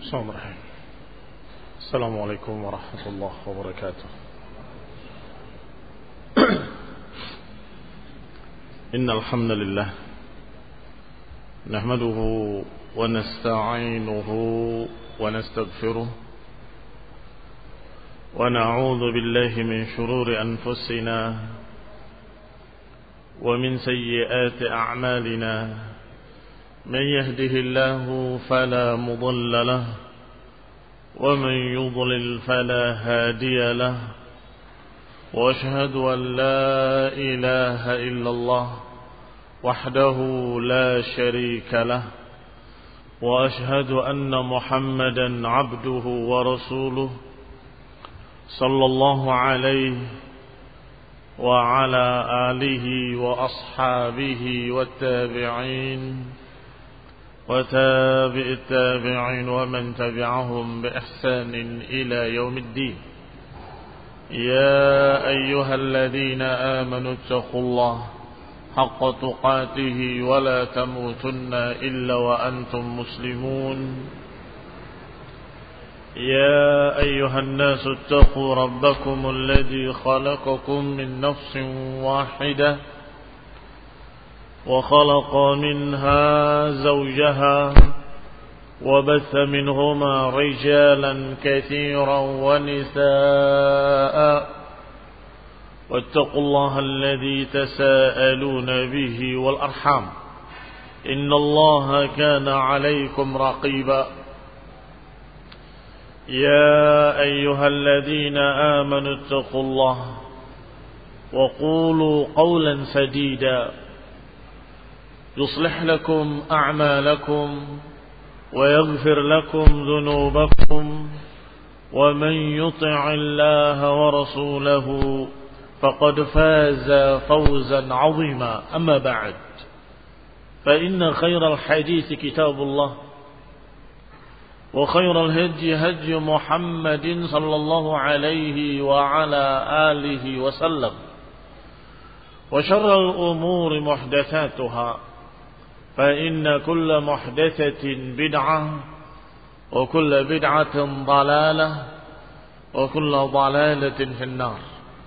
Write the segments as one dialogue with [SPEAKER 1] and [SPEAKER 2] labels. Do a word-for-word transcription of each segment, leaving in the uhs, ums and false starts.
[SPEAKER 1] Bismillahirrahmanirrahim. Assalamualaikum warahmatullahi wabarakatuh. Innal hamdalillah nahmaduhu wa nasta'inuhu wa nastaghfiruh wa na'udzu billahi min shururi anfusina wa min sayyiati a'malina. من يهده الله فلا مضل له ومن يضلل فلا هادي له وأشهد أن لا إله إلا الله وحده لا شريك له وأشهد أن محمدا عبده ورسوله صلى الله عليه وعلى آله وأصحابه والتابعين وتابع التابعين ومن تبعهم بإحسان إلى يوم الدين. يا أيها الذين آمنوا اتقوا الله حق تقاته ولا تموتن إلا وأنتم مسلمون. يا أيها الناس اتقوا ربكم الذي خلقكم من نفس واحدة وخلق منها زوجها وبث منهما رجالا كثيرا ونساء واتقوا الله الذي تساءلون به والأرحام إن الله كان عليكم رقيبا. يا أيها الذين آمنوا اتقوا الله وقولوا قولا سديدا يصلح لكم أعمالكم ويغفر لكم ذنوبكم ومن يطع الله ورسوله فقد فاز فوزا عظيما. أما بعد فإن خير الحديث كتاب الله وخير الهدي هدي محمد صلى الله عليه وعلى آله وسلم وشر الأمور محدثاتها فإن كل محدثة بدعة وكل بدعة ضلالة وكل ضلالة في النار.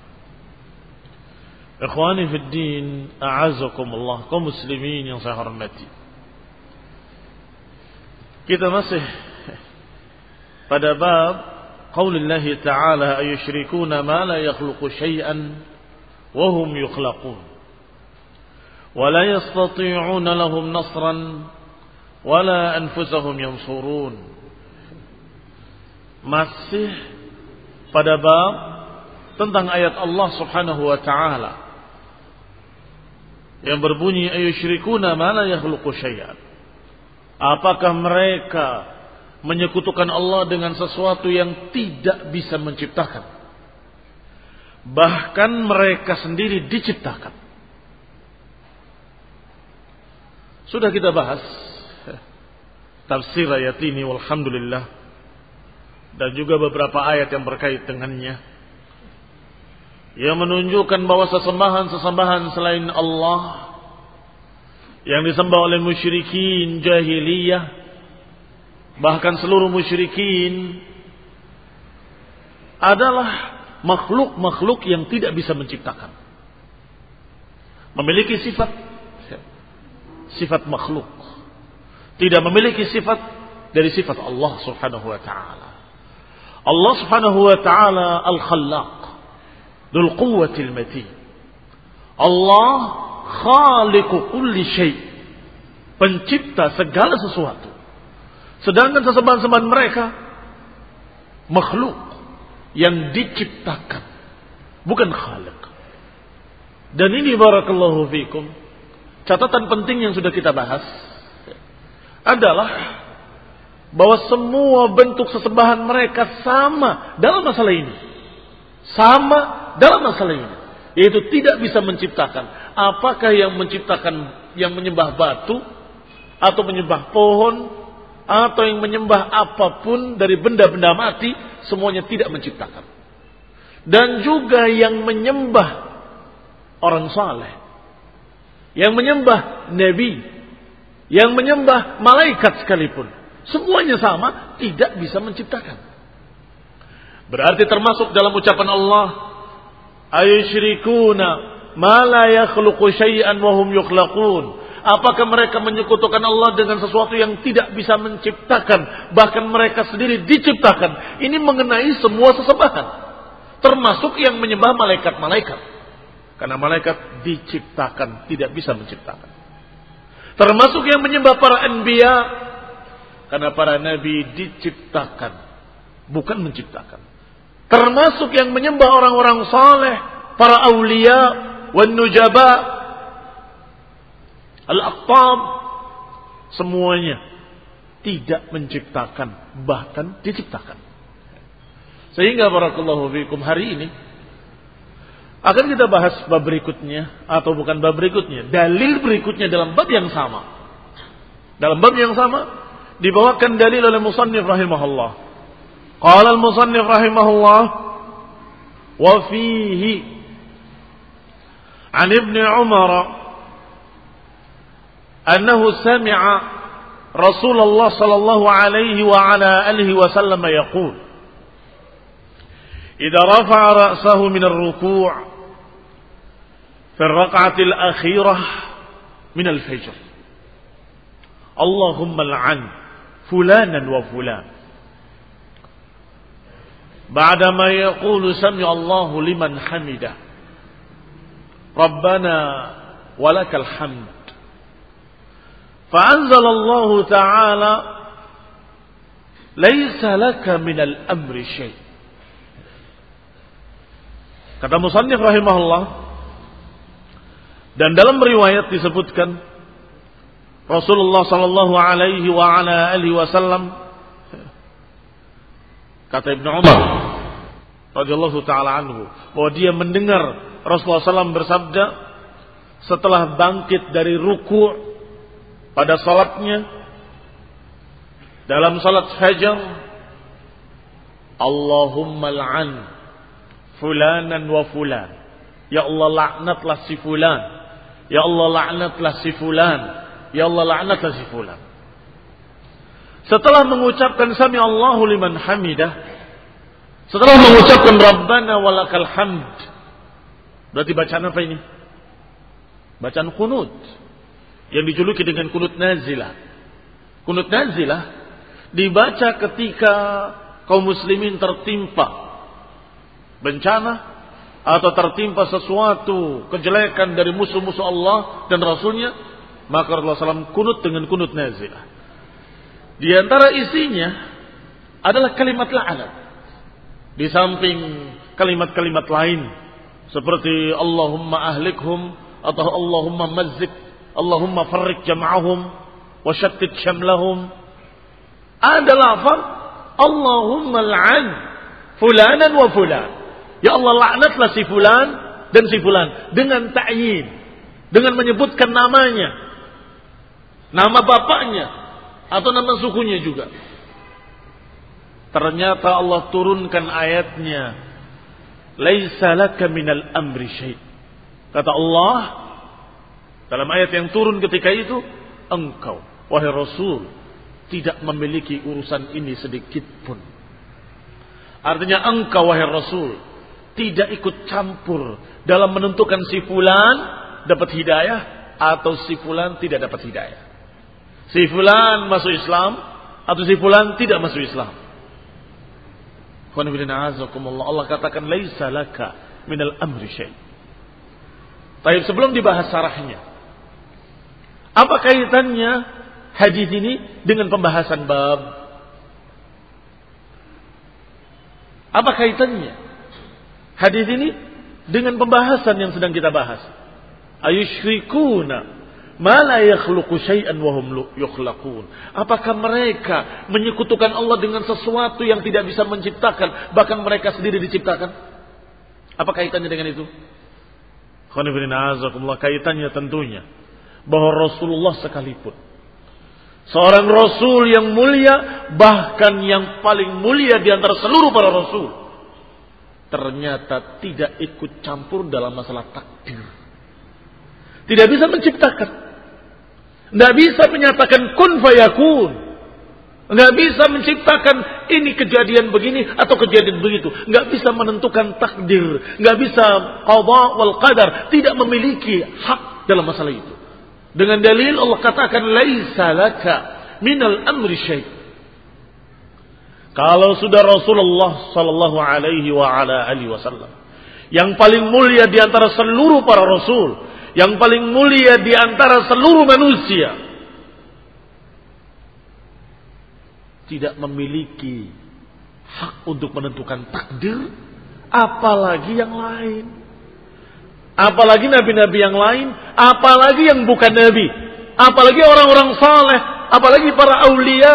[SPEAKER 1] Ikhwani fi din, a'azakumullah, kaum muslimin yang saya hormati. Kita masih pada bab qaulillah ta'ala ayusyrikuna ma la yakhluqu syai'an wa hum yukhlaqun. ولا يستطيعون لهم نصرا ولا أنفسهم ينصرون. Masih pada bab tentang ayat Allah Subhanahu wa taala yang berbunyi ayusyrikuna ma la yakhluqu syai'an. Apakah mereka menyekutukan Allah dengan sesuatu yang tidak bisa menciptakan? Bahkan mereka sendiri diciptakan. Sudah kita bahas tafsir ayat ini walhamdulillah, dan juga beberapa ayat yang berkait dengannya yang menunjukkan bahwa sesembahan-sesembahan selain Allah yang disembah oleh musyrikin jahiliyah, bahkan seluruh musyrikin, adalah makhluk-makhluk yang tidak bisa menciptakan, memiliki sifat sifat makhluk, tidak memiliki sifat dari sifat Allah Subhanahu wa taala. Allah Subhanahu wa taala Al-Khallaq, Dzul Quwwatil Matin. Allah khaliqu kulli syai', pencipta segala sesuatu. Sedangkan sesembahan-sembahan mereka makhluk yang diciptakan, bukan khaliq. Dan ini barakallahu fikum, catatan penting yang sudah kita bahas adalah bahwa semua bentuk sesembahan mereka sama dalam masalah ini. Sama dalam masalah ini, yaitu tidak bisa menciptakan. Apakah yang menciptakan yang menyembah batu atau menyembah pohon atau yang menyembah apapun dari benda-benda mati, semuanya tidak menciptakan. Dan juga yang menyembah orang saleh, yang menyembah nabi, yang menyembah malaikat sekalipun, semuanya sama, tidak bisa menciptakan. Berarti termasuk dalam ucapan Allah, ayusyrikuna ma la yakhluqu syai'an wa hum yukhlaqun. Apakah mereka menyekutukan Allah dengan sesuatu yang tidak bisa menciptakan, bahkan mereka sendiri diciptakan? Ini mengenai semua sesembahan, termasuk yang menyembah malaikat-malaikat. Karena malaikat diciptakan, tidak bisa menciptakan. Termasuk yang menyembah para anbiya, karena para nabi diciptakan, bukan menciptakan. Termasuk yang menyembah orang-orang saleh, para aulia, wan nujaba, al-aqtab, semuanya tidak menciptakan, bahkan diciptakan. Sehingga barakallahu fikum, hari ini akan kita bahas bab berikutnya, atau bukan bab berikutnya, dalil berikutnya dalam bab yang sama. Dalam bab yang sama dibawakan dalil oleh musannif rahimahullah. Qala al-musannif rahimahullah, wa fihi an Ibn Umar annahu sami'a Rasulullah sallallahu alaihi wa ala alihi wa sallam yaqul idza rafa'a ra'sahu min ar-ruku' fi ar-rak'ati al-akhirah min al-fajr Allahumma al'an fulanan wa fulan ba'dama yaqulu sami'a Allahu liman hamidah Rabbana walakal hamd. فأنزل الله تعالى ليس لك من الأمر شيء. Kata musannif rahimahullah, dan dalam riwayat disebutkan Rasulullah sallallahu alaihi wa ala alihi wasallam, kata Ibnu Umar radhiyallahu taala anhu, bahwa dia mendengar Rasulullah sallallahu alaihi wasallam bersabda setelah bangkit dari ruku' pada salatnya dalam salat fajar, Allahumma al'an fulanan wa fulan. Ya Allah, laknatlah si fulan. Ya Allah, laknatlah si fulan. Ya Allah, laknatlah si fulan. Setelah mengucapkan sami Allahu liman hamidah, setelah mengucapkan Rabbana walakal hamd, berarti bacaan apa ini? Bacaan kunut yang dijuluki dengan kunut nazilah. Kunut nazilah dibaca ketika kaum muslimin tertimpa bencana atau tertimpa sesuatu kejelekan dari musuh-musuh Allah dan Rasulnya, maka Rasulullah sallallahu alaihi wasallam kunut dengan kunut nazilah. Di antara isinya adalah kalimat la'nat, di samping kalimat-kalimat lain seperti Allahumma ahlikhum atau Allahumma mazzik, Allahumma farrik jam'ahum wa shattit syamlahum. Ada lafaz Allahumma al'an fulanan wa fulan. Ya Allah, laknatlah si fulan dan si fulan, dengan ta'yin, dengan menyebutkan namanya, nama bapaknya atau nama sukunya juga. Ternyata Allah turunkan ayatnya, laisa laka minal amri syai'. Kata Allah dalam ayat yang turun ketika itu, engkau wahai Rasul tidak memiliki urusan ini sedikit pun. Artinya engkau wahai Rasul tidak ikut campur dalam menentukan si fulan dapat hidayah atau si fulan tidak dapat hidayah. Si fulan masuk Islam atau si fulan tidak masuk Islam. Allah katakan laisa laka minal amri syai'. Baik, sebelum dibahas syarahnya, apa kaitannya hadis ini dengan pembahasan bab? Apa kaitannya hadis ini dengan pembahasan yang sedang kita bahas? Ayusyrikuna ma la yakhluqu syai'an wa hum yukhlaqun. Apakah mereka menyekutukan Allah dengan sesuatu yang tidak bisa menciptakan, bahkan mereka sendiri diciptakan? Apa kaitannya dengan itu? Kaitannya tentunya bahwa Rasulullah sekalipun, seorang Rasul yang mulia, bahkan yang paling mulia di antara seluruh para Rasul, ternyata tidak ikut campur dalam masalah takdir. Tidak bisa menciptakan, tidak bisa menyatakan kun fayakun. Nggak bisa menciptakan ini kejadian begini atau kejadian begitu. Nggak bisa menentukan takdir. Nggak bisa qada wal qadar. Tidak memiliki hak dalam masalah itu. Dengan dalil Allah katakan laisa laka minal amri syai'. Kalau sudah Rasulullah sallallahu alaihi wa ala alihi wasallam yang paling mulia di antara seluruh para rasul, yang paling mulia di antara seluruh manusia, tidak memiliki hak untuk menentukan takdir, apalagi yang lain. Apalagi nabi-nabi yang lain, apalagi yang bukan nabi, apalagi orang-orang saleh, apalagi para aulia.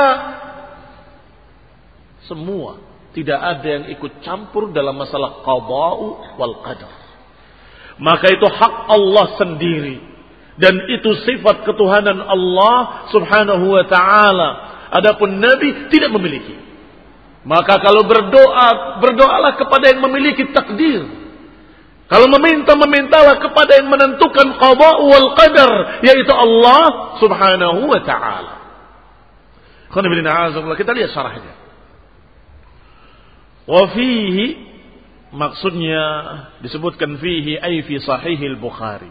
[SPEAKER 1] Semua tidak ada yang ikut campur dalam masalah qada'u wal qadar. Maka itu hak Allah sendiri, dan itu sifat ketuhanan Allah subhanahu wa ta'ala. Adapun Nabi tidak memiliki. Maka kalau berdoa, berdoalah kepada yang memiliki takdir. Kalau meminta, memintalah kepada yang menentukan qada wal qadar, yaitu Allah subhanahu wa ta'ala. Kita lihat syarahnya. Wa fihi, maksudnya disebutkan fihi ay fi sahihil Bukhari.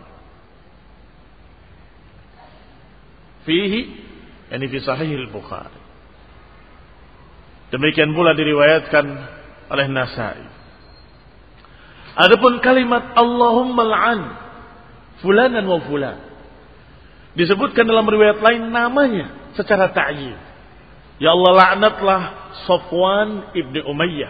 [SPEAKER 1] Fihi ini fi sahihil Bukhari. Demikian pula diriwayatkan oleh Nasai. Adapun kalimat Allahumma al'an fulanan wa fulan, disebutkan dalam riwayat lain namanya secara ta'yin. Ya Allah, laknatlah Safwan ibni Umayyah.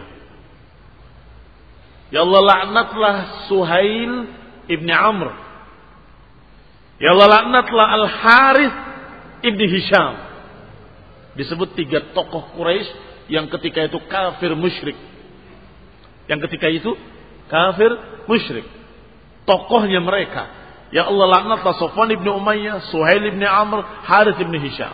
[SPEAKER 1] Ya Allah, laknatlah Suhail ibni Amr. Ya Allah, laknatlah Al-Harith ibni Hisham. Disebut tiga tokoh Quraisy yang ketika itu kafir musyrik. Yang ketika itu kafir musyrik. Tokohnya mereka. Ya Allah, laknatlah Safwan ibni Umayyah, Suhail ibni Amr, Harith ibni Hisham.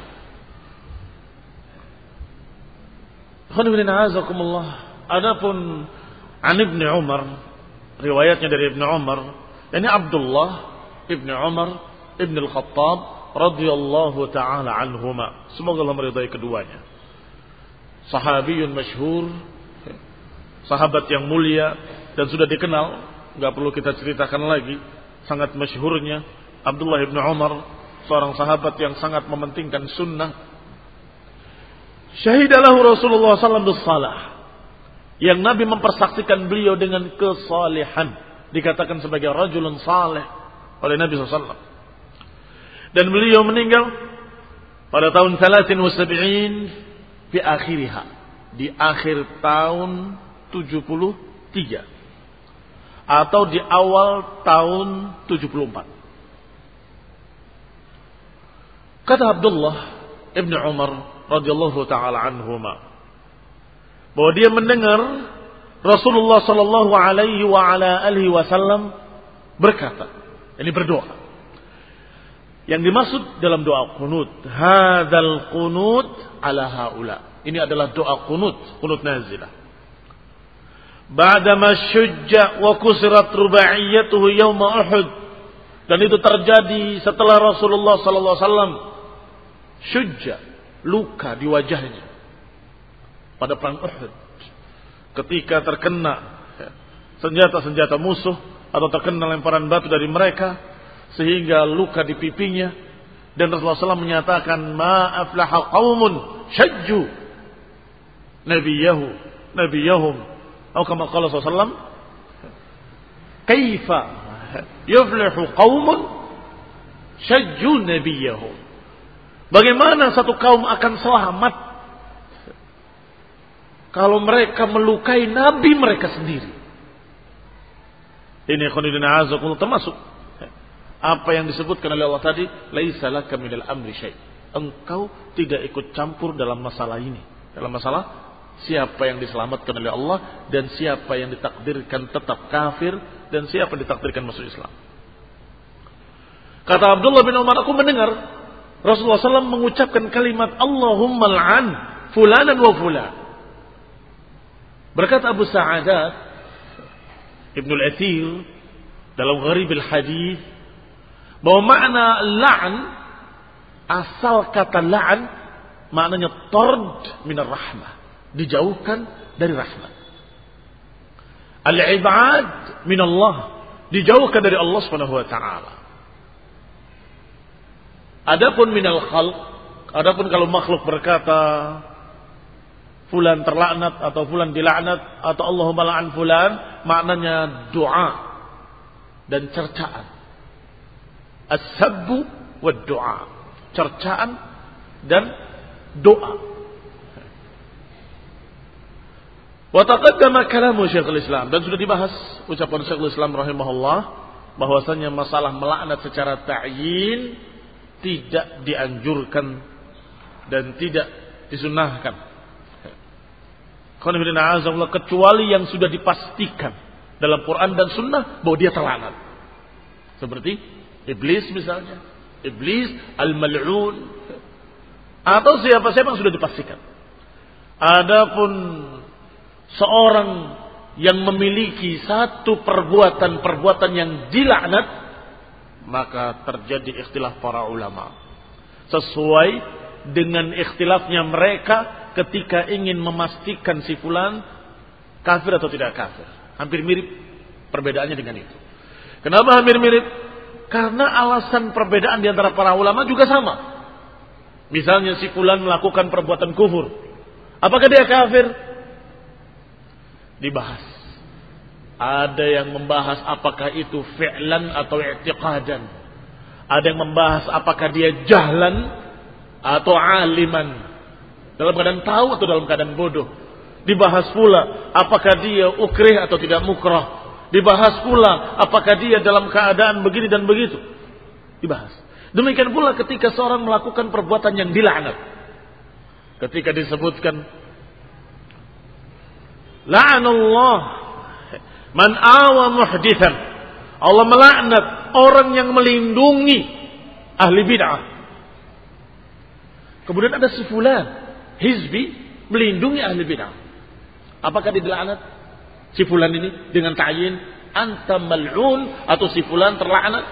[SPEAKER 1] Adapun an Ibnu Umar, riwayatnya dari Ibnu Umar, ini Abdullah ibni Umar ibn al-Khattab radhiyallahu taala anhuma. Semoga Allah meridai keduanya. Sahabiyun masyhur, sahabat yang mulia dan sudah dikenal, enggak perlu kita ceritakan lagi, sangat masyhurnya Abdullah ibn Umar, seorang sahabat yang sangat mementingkan sunnah. Syahidalahu Rasulullah sallallahu alaihi wasallam, yang Nabi mempersaksikan beliau dengan kesalehan, dikatakan sebagai rajulun saleh oleh Nabi sallallahu alaihi wasallam. Dan beliau meninggal pada tahun salasin wa sab'in di akhiriha, di akhir tahun tujuh puluh tiga atau di awal tahun tujuh puluh empat. Kata Abdullah ibn Umar radhiyallahu taala anhuma bahwa dia mendengar Rasulullah sallallahu alaihi wa ala alihi wasallam berkata, ini berdoa. Yang dimaksud dalam doa qunut, hadzal qunut ala haula. Ini adalah doa qunut, qunut nazilah. Ba'dama syujja wa kusirat rubaiyatuhu yauma Uhud. Dan itu terjadi setelah Rasulullah sallallahu alaihi wasallam syujja, luka di wajahnya pada perang Uhud, ketika terkena senjata-senjata musuh atau terkena lemparan batu dari mereka, sehingga luka di pipinya. Dan Rasulullah sallallahu alaihi wasallam menyatakan, ma aflaha qaumun syajju nabiyahu nabiyahum, atau kama qala sallallahu alaihi wasallam, kaifa yuflihu qaumun syajju nabiyahum. Bagaimana satu kaum akan selamat kalau mereka melukai nabi mereka sendiri? Ini khonidina azakullah, termasuk apa yang disebutkan oleh Allah tadi, laisa laka minal amri syai'. Engkau tidak ikut campur dalam masalah ini, dalam masalah siapa yang diselamatkan oleh Allah dan siapa yang ditakdirkan tetap kafir dan siapa yang ditakdirkan masuk Islam. Kata Abdullah bin Umar, aku mendengar Rasulullah sallallahu alaihi wasallam mengucapkan kalimat Allahumma al'an fulanan wa fulan. Berkata Abu Sa'adat Ibnu al-Athir dalam Gharib al-Hadith bahwa makna la'an, asal kata la'an maknanya tard minar rahmah, dijauhkan dari rahmat. Al-ibad minallah, dijauhkan dari Allah Subhanahu wa taala. Adapun minal khalq, adapun kalau makhluk berkata fulan terlaknat atau fulan dilaknat atau Allahumma la'an fulan, maknanya doa dan cercaan. As-sabbu wa doa, cercaan dan doa. Wa taqaddama kalamu Syekhul Islam, dan sudah dibahas ucapan Syekhul Islam rahimahullah bahwasanya masalah melaknat secara ta'yin tidak dianjurkan dan tidak disunnahkan. Kecuali yang sudah dipastikan dalam Quran dan Sunnah bahwa dia terlaknat. Seperti iblis misalnya, iblis al-mal'un, atau siapa-siapa yang sudah dipastikan. Adapun seorang yang memiliki satu perbuatan-perbuatan yang dilaknat, maka terjadi ikhtilaf para ulama. Sesuai dengan ikhtilafnya mereka ketika ingin memastikan si fulan kafir atau tidak kafir. Hampir mirip perbedaannya dengan itu. Kenapa hampir mirip? Karena alasan perbedaan di antara para ulama juga sama. Misalnya si fulan melakukan perbuatan kufur, apakah dia kafir? Dibahas. Ada yang membahas apakah itu fi'lan atau i'tiqadan. Ada yang membahas apakah dia jahlan atau aliman, dalam keadaan tahu atau dalam keadaan bodoh. Dibahas pula apakah dia ukrih atau tidak mukrah. Dibahas pula apakah dia dalam keadaan begini dan begitu. Dibahas. Demikian pula ketika seorang melakukan perbuatan yang dilaknat. Ketika disebutkan la'anallah man awa muhdithan, Allah melaknat orang yang melindungi ahli bid'ah. Kemudian ada si fulan hizbi melindungi ahli bid'ah. Apakah dia dilaknat si fulan ini dengan ta'yin anta mal'un atau si fulan terlaknat?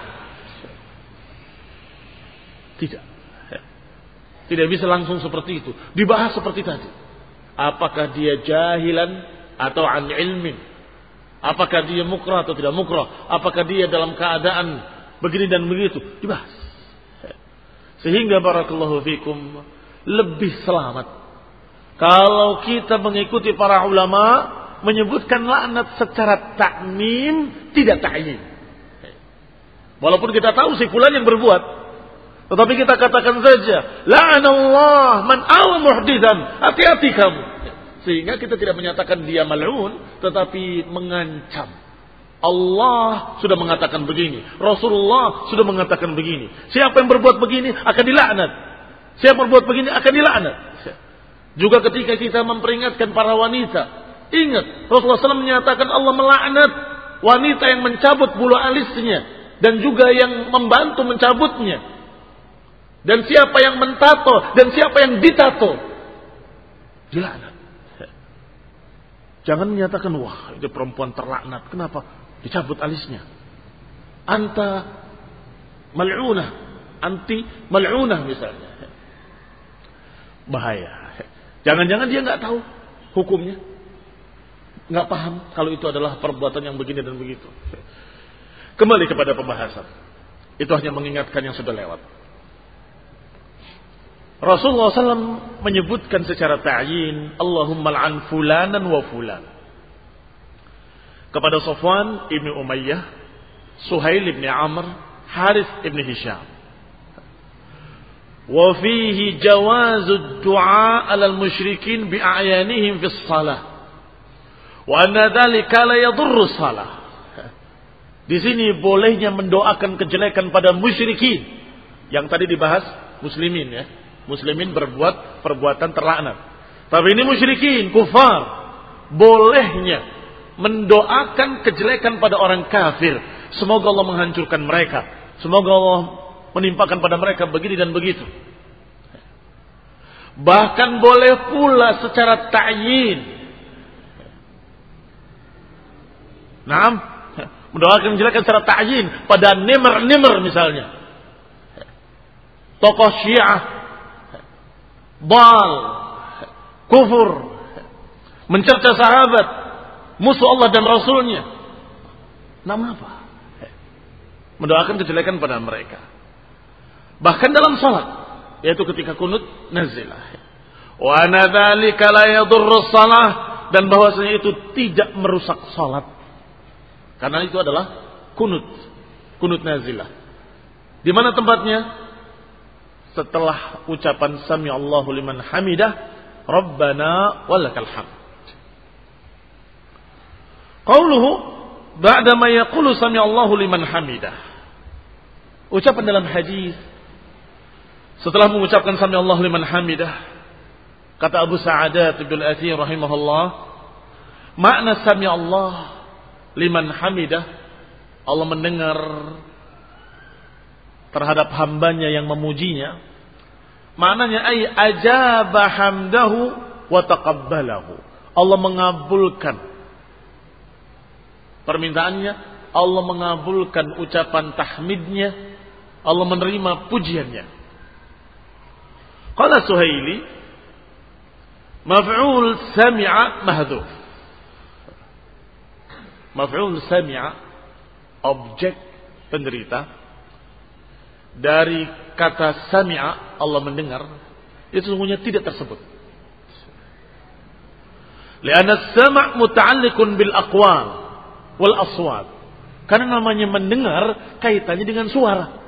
[SPEAKER 1] Tidak. Tidak bisa langsung seperti itu. Dibahas seperti tadi. Apakah dia jahilan atau an ilmin? Apakah dia mukrah atau tidak mukrah? Apakah dia dalam keadaan begini dan begitu? Dibahas. Sehingga barakallahu fikum, lebih selamat kalau kita mengikuti para ulama menyebutkan laknat secara ta'mim, tidak ta'yin. Walaupun kita tahu si fulan yang berbuat, tetapi kita katakan saja la'anallah man awa muhdithan, hati-hati kamu. Sehingga kita tidak menyatakan dia mal'un, tetapi mengancam. Allah sudah mengatakan begini, Rasulullah sudah mengatakan begini. Siapa yang berbuat begini akan dilaknat. Siapa yang berbuat begini akan dilaknat. Juga ketika kita memperingatkan para wanita, ingat Rasulullah shallallahu alaihi wasallam menyatakan Allah melaknat wanita yang mencabut bulu alisnya dan juga yang membantu mencabutnya. Dan siapa yang mentato dan siapa yang ditato, dilaknat. Jangan menyatakan wah itu perempuan terlaknat, kenapa dicabut alisnya? Anta mal'unah, anti mal'unah misalnya. Bahaya. Jangan-jangan dia nggak tahu hukumnya, nggak paham kalau itu adalah perbuatan yang begini dan begitu. Kembali kepada pembahasan. Itu hanya mengingatkan yang sudah lewat. Rasulullah shallallahu alaihi wasallam menyebutkan secara ta'yin, Allahumma al'an fulanan wa fulan. Kepada Safwan ibn Umayyah, Suhail ibn Amr, Harith ibn Hisham. Wa fihi jawazu du'a 'ala al-musyrikin bi'ayanihim fi shalah. Wa anna dhalika la yadurru shalah. Di sini bolehnya mendoakan kejelekan pada musyrikin. Yang tadi dibahas muslimin ya. Muslimin berbuat perbuatan terlaknat. Tapi ini musyrikin, kufar. Bolehnya mendoakan kejelekan pada orang kafir. Semoga Allah menghancurkan mereka. Semoga Allah menimpakan pada mereka begini dan begitu. Bahkan boleh pula secara ta'yin. Naam, mendoakan kejelekan secara ta'yin pada Nimr-Nimr misalnya. Tokoh Syiah dal, kufur, mencerca sahabat, musuh Allah dan Rasulnya. Nama apa? Mendoakan kejelekan pada mereka. Bahkan dalam salat, yaitu ketika kunut nazilah. Wa ana dzalika la yadurru shalah, dan bahwasanya itu tidak merusak salat. Karena itu adalah kunut, kunut nazilah. Di mana tempatnya? Setelah ucapan sami Allahu liman hamidah, Rabbana walakal hamd. Qauluhu ba'da ma yaqulu sami Allahu liman hamidah. Ucapan dalam hadis setelah mengucapkan sami Allahu liman hamidah, kata Abu Sa'adat bin Athir rahimahullah, makna sami Allah liman hamidah, Allah mendengar terhadap hambanya yang memujinya. Maknanya ay ajaba hamdahu wa taqabbalahu. Allah mengabulkan permintaannya, Allah mengabulkan ucapan tahmidnya, Allah menerima pujiannya. Qala Suhaili, maf'ul sami'a mahdhuf. Maf'ul sami'a, objek penderita dari kata sami'a, Allah mendengar, itu sesungguhnya tidak tersebut. Lianna as-sam' muta'alliqun bil aqwal wal aswat. Karena namanya mendengar kaitannya dengan suara.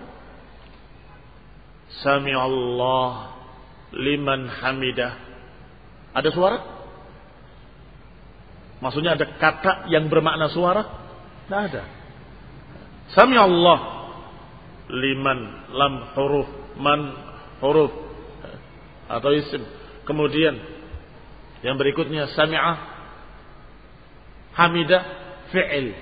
[SPEAKER 1] Sami Allah liman hamidah. Ada suara? Maksudnya ada kata yang bermakna suara? Tidak ada. Sami Allah liman, lam huruf, man huruf atau isim. Kemudian yang berikutnya sami'ah, hamidah, fi'il.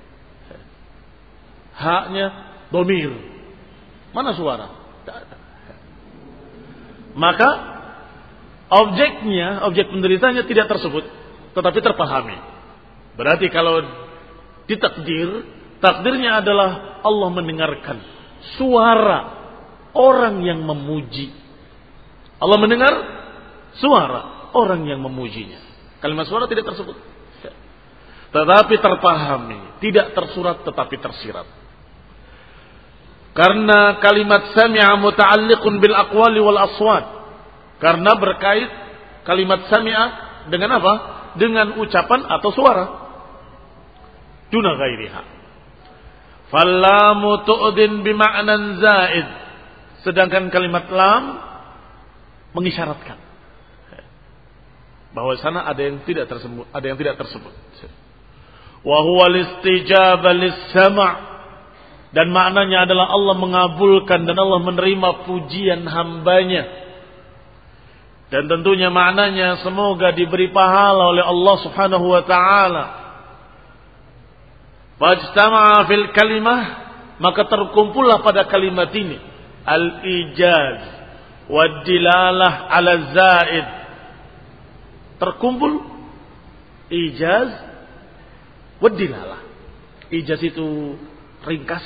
[SPEAKER 1] Haknya domir. Mana suara? Tidak ada. Maka objeknya, objek penderitanya tidak tersebut, tetapi terpahami. Berarti kalau ditakdir, takdirnya adalah Allah mendengarkan suara orang yang memuji. Allah mendengar suara orang yang memujinya. Kalimat suara tidak tersebut, tetapi terpahami, tidak tersurat tetapi tersirat. Karena kalimat sami'a muta'alliqun bil aqwali wal aswat. Karena berkait kalimat sami'a dengan apa? Dengan ucapan atau suara. Duna ghairiha. Fallamu tu'din bima'nan zaid. Sedangkan kalimat lam mengisyaratkan bahwa sana ada yang tidak tersebut, ada yang tidak tersebut. Wa huwa listijaba lis-sam'. Dan maknanya adalah Allah mengabulkan dan Allah menerima pujian hambanya. Dan tentunya maknanya semoga diberi pahala oleh Allah subhanahu wa ta'ala. Fajtama'a fil kalimah, maka terkumpullah pada kalimat ini al-ijaz wa dilalah ala zaid. Terkumpul ijaz wa dilalah. Ijaz itu ringkas,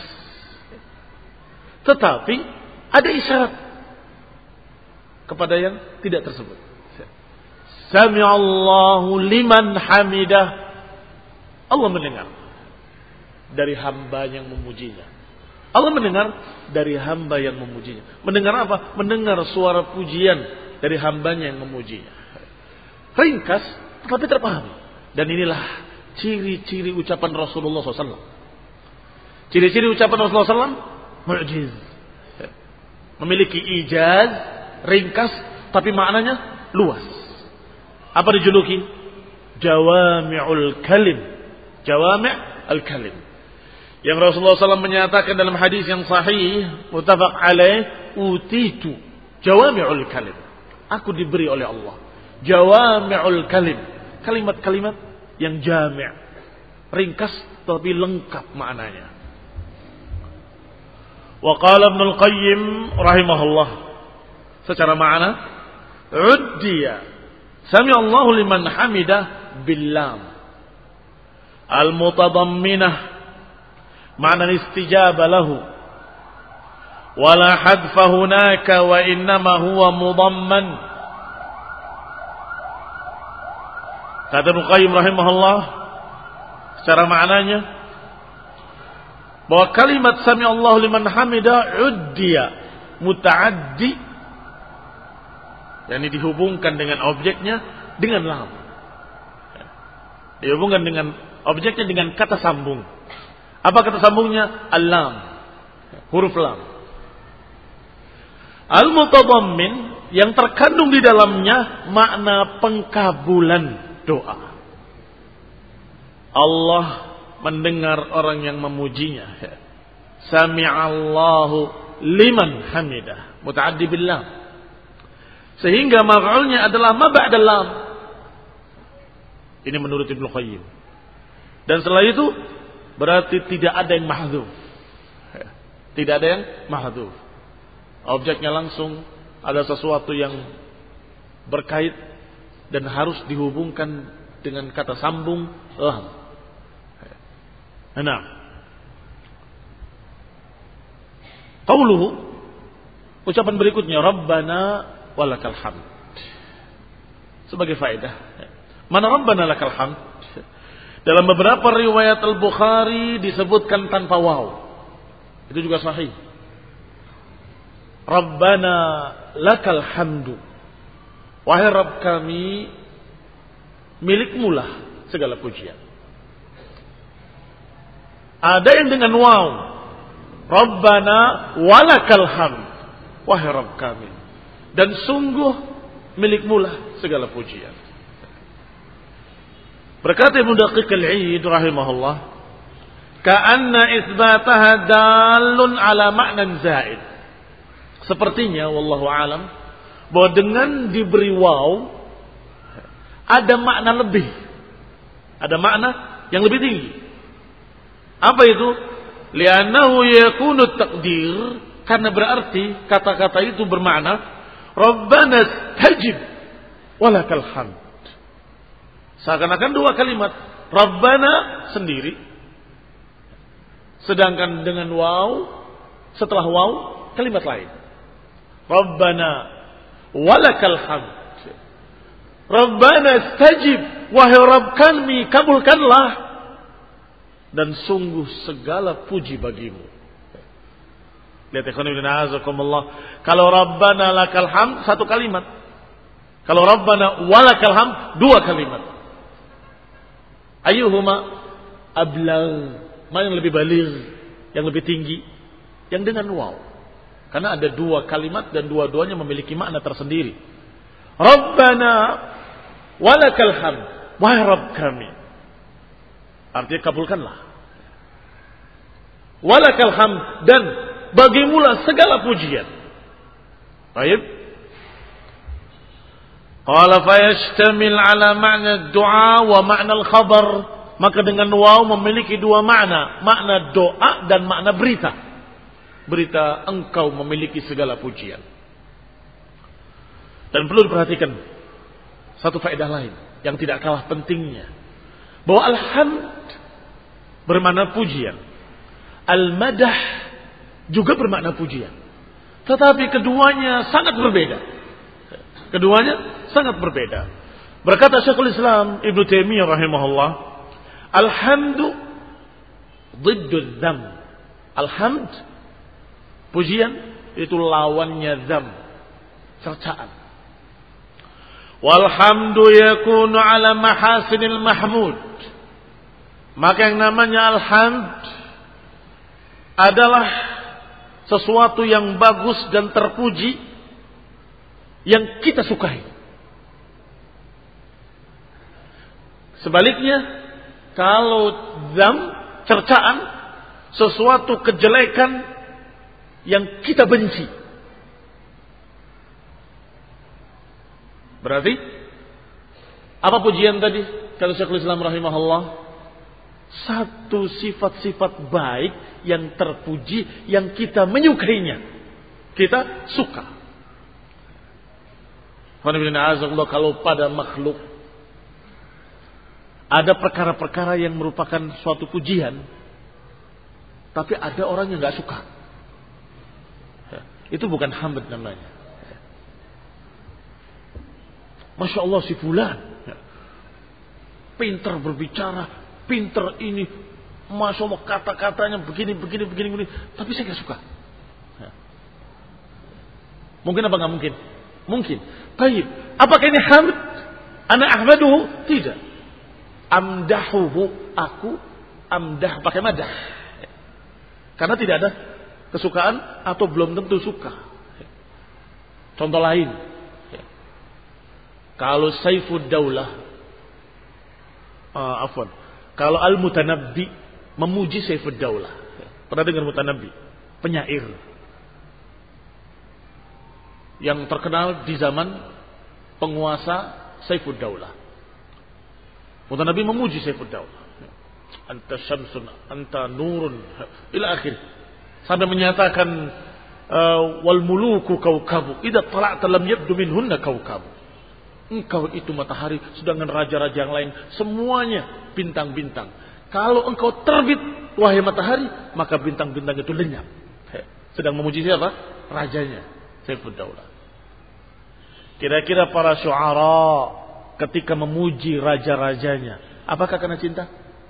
[SPEAKER 1] tetapi ada isyarat kepada yang tidak tersebut. Sami'allahu liman hamidah. Allah mendengar dari hamba yang memujinya. Allah mendengar dari hamba yang memujinya. Mendengar apa? Mendengar suara pujian dari hambanya yang memujinya. Ringkas tetapi terpahami. Dan inilah ciri-ciri ucapan Rasulullah shallallahu alaihi wasallam. Ciri-ciri ucapan Rasulullah shallallahu alaihi wasallam mu'jiz. Memiliki ijaz, ringkas, tapi maknanya luas. Apa dijuluki? Jawami'ul kalim. Jawami' al-kalim. Yang Rasulullah shallallahu alaihi wasallam menyatakan dalam hadis yang sahih, muttafaq alaih, utitu jawami'ul kalim. Aku diberi oleh Allah jawami'ul kalim. Kalimat-kalimat yang jami', ringkas tapi lengkap maknanya. Wa qala Ibnu Al-Qayyim rahimahullah, secara makna uddiya sami Allahu liman hamidah billam al-mutadamminah ma'na istijaba lahu wala hadfa hunaka wa innama huwa mudamman Kata Ibnu Qayyim rahimahullah, secara maknanya bahwa kalimat sami Allahu liman hamida uddiya muta'addi, yakni dihubungkan dengan objeknya dengan lam. Dihubungkan dengan objeknya dengan kata sambung. Apa kata sambungnya? Al-lam, huruf lam. Al-mutadammin, yang terkandung di dalamnya makna pengkabulan doa. Allah mendengar orang yang memujinya. Sami'allahu liman hamidah, muta'addi billah. Sehingga maf'ulnya adalah ma ba'da lam. Ini menurut Ibnu Qayyim. Dan setelah itu berarti tidak ada yang mahdhuf. Tidak ada yang mahdhuf. Objeknya langsung ada sesuatu yang berkait dan harus dihubungkan dengan kata sambung lam. Nah, qauluhu, ucapan berikutnya, Rabbana walakal hamd. Sebagai faedah, mana Rabbana lakal hamd? Dalam beberapa riwayat Al-Bukhari disebutkan tanpa waw. Itu juga sahih. Rabbana lakal hamdu. Wahai Rabb kami, milikmu lah segala pujian. Ada yang dengan waw. Rabbana walakal hamd. Wahai Rabb kami, dan sungguh milikmu lah segala pujian. Berkata Ibnu Daqiq al-Eid rahimahullah, ka'anna isbataha dalun ala ma'nan zaid. Sepertinya wallahu alam bahwa dengan diberi waw ada makna lebih. Ada makna yang lebih tinggi. Apa itu? Li'annahu yakunu taqdir, karena berarti kata-kata itu bermakna Rabbana stajib walakal hamd. Seakan-akan dua kalimat. Rabbana sendiri, sedangkan dengan waw, setelah waw kalimat lain. Rabbana walakal hamd. Rabbana stajib, wahai Rabb kami, kabulkanlah, dan sungguh segala puji bagimu. Lihat ikhwan ibn a'azakumullah, kalau Rabbana lakal hamd satu kalimat, kalau Rabbana walakal hamd dua kalimat. Ayyuhuma ablagh, mana yang lebih baligh, yang lebih tinggi? Yang dengan waw. Karena ada dua kalimat dan dua-duanya memiliki makna tersendiri. Rabbana walakal hamd, wahai Rabb kami, artinya kabulkanlah. Walakal hamd, dan bagimulah segala pujian. Baik. Qala fayashtamil ala ma'na du'a wa ma'na al-khabar. Maka dengan waw memiliki dua makna, makna doa dan makna berita. Berita engkau memiliki segala pujian. Dan perlu diperhatikan satu faedah lain yang tidak kalah pentingnya, bahwa alhamd bermakna pujian, al-madah juga bermakna pujian. Tetapi keduanya sangat berbeda. Keduanya sangat berbeda. Berkata Syekhul Islam Ibnu Taimiyah rahimahullah, alhamdu dhiddu dzam. Alhamd, pujian, itu lawannya dzam, cercaan. Walhamdu yakunu ala mahasinil mahmud. Maka yang namanya alhamd adalah sesuatu yang bagus dan terpuji yang kita sukai. Sebaliknya, kalau dzam, cercaan, sesuatu kejelekan yang kita benci. Berarti apa pujian tadi? Kata Syekhul Islam rahimahullah, satu sifat-sifat baik yang terpuji, yang kita menyukainya, kita suka. Kalau pada makhluk ada perkara-perkara yang merupakan suatu pujian, tapi ada orang yang nggak suka, itu bukan hamd namanya. Masya Allah si fulan, pinter berbicara, pinter ini, masya Allah kata-katanya begini, begini, begini, begini. Tapi saya nggak suka. Ya. Mungkin apa nggak mungkin? Mungkin. Baik. Apakah ini hamd? Ana ahmaduhu? Tidak. Amdahuhu, aku amdah pakai madah. Karena tidak ada kesukaan atau belum tentu suka. Contoh lain. Kalau Saifud Daulah, uh, afwan. Kalau Al-Mutanabbi memuji Saifud Daulah. Pernah dengar Mutanabbi? Penyair. Yang terkenal di zaman penguasa Saifud Daulah. Mutanabbi memuji Saifud Daulah. Anta syamsun, anta nurun, ila akhir. Sampai menyatakan uh, wal muluku kaukabu, idza tala'ta lam yabdu minhunna kaukabu. Engkau itu matahari, sedangkan raja-raja yang lain semuanya bintang-bintang. Kalau engkau terbit wahai matahari, maka bintang-bintang itu lenyap. Sedang memuji siapa? Rajanya, Saifud Daulah. Kira-kira para syu'ara ketika memuji raja-rajanya, apakah karena cinta?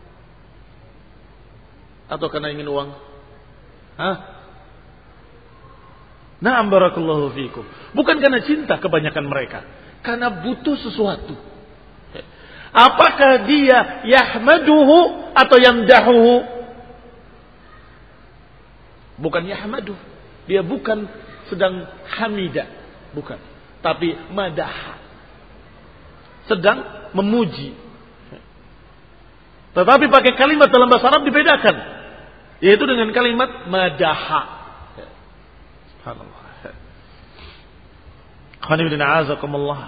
[SPEAKER 1] Atau karena ingin uang? Hah? Na'am barakallahu fikum. Bukan karena cinta kebanyakan mereka. Karena butuh sesuatu. Apakah dia yahmaduhu atau yamdahuhu? Bukan yahmaduh. Dia bukan sedang hamidah. Bukan. Tapi madah. Sedang memuji. Tetapi pakai kalimat dalam bahasa Arab dibedakan. Yaitu dengan kalimat madaha. Subhanallah. Qanibidin a'azakumullah.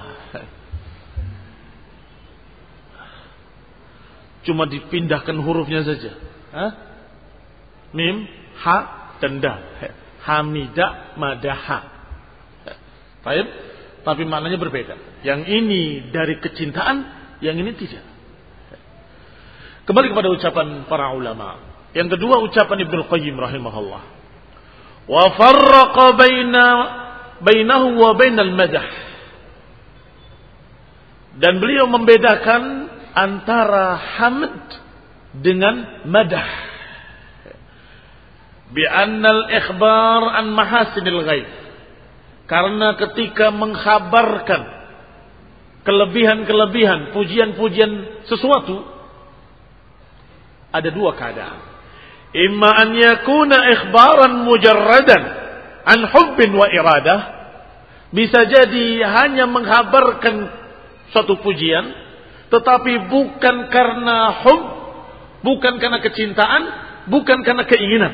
[SPEAKER 1] Cuma dipindahkan hurufnya saja. Hah? Mim, ha, dan da. Hamida, madaha. Baik? Tapi maknanya berbeda. Yang ini dari kecintaan, yang ini tidak. Kembali kepada ucapan para ulama. Yang kedua ucapan Ibnu Qayyim rahimahullah. Wa farraqa baina bainahu wa bainal madah. Dan beliau membedakan antara hamd dengan madah. Bi annal ikhbar an mahasinil ghaib. Karena ketika mengkhabarkan kelebihan-kelebihan, pujian-pujian sesuatu, ada dua keadaan. Imma an yakuna ikhbaran mujarradan an hubbin wa iradah. Bisa jadi hanya mengkhabarkan suatu pujian, tetapi bukan karena hub, bukan karena kecintaan, bukan karena keinginan.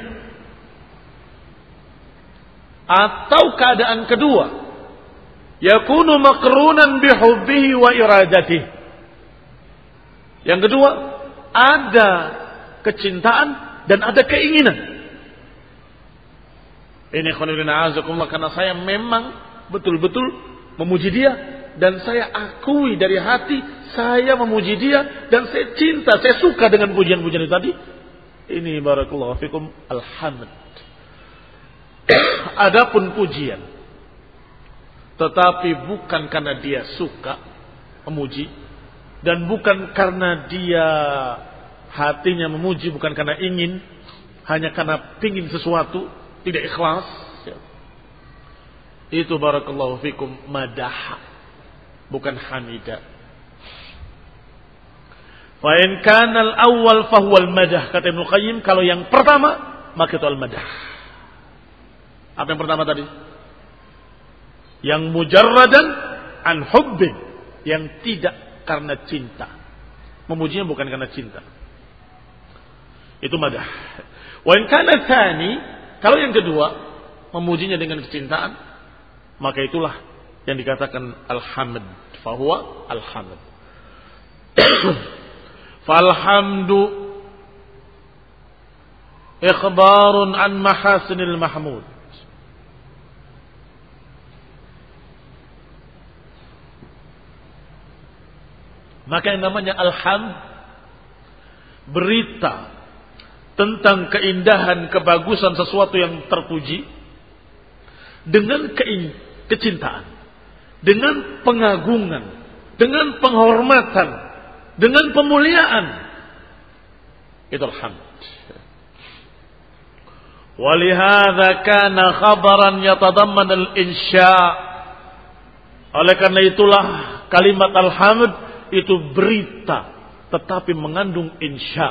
[SPEAKER 1] Atau keadaan kedua, yakunu maqrunan bihubbihi wa iradatihi. Yang kedua, ada kecintaan dan ada keinginan. Ini khonibina azakumullah, karena saya memang betul-betul memuji dia dan saya akui dari hati saya memuji dia dan saya cinta, saya suka dengan pujian-pujian itu tadi. Ini barakallahu fikum alhamd. Adapun pujian, tetapi bukan karena dia suka memuji dan bukan karena dia hatinya memuji, bukan karena ingin, hanya karena pingin sesuatu, tidak ikhlas. Itu barakallahu fikum madah, bukan hamidah. Fa in kana al-awwal fa huwa al-madah, kata Ibnu Qayyim, kalau yang pertama maka itu al-madah. Apa yang pertama tadi? Yang mujarradan an hubbin, yang tidak karena cinta. Memujinya bukan karena cinta. Itu madah. Wa in kana tsani, kalau yang kedua memujinya dengan kecintaan, maka itulah yang dikatakan al-hamd. Fa huwa al-hamd. Falhamdu ikhbarun an mahasinil mahmud. Maka yang namanya alhamd, berita tentang keindahan, kebagusan sesuatu yang terpuji dengan kein- kecintaan, dengan pengagungan, dengan penghormatan dengan pemuliaan. Itu hamd. Walihada kana khabaran yatadamman al-insya'. Oleh karena itulah kalimat alhamd itu berita tetapi mengandung insya'.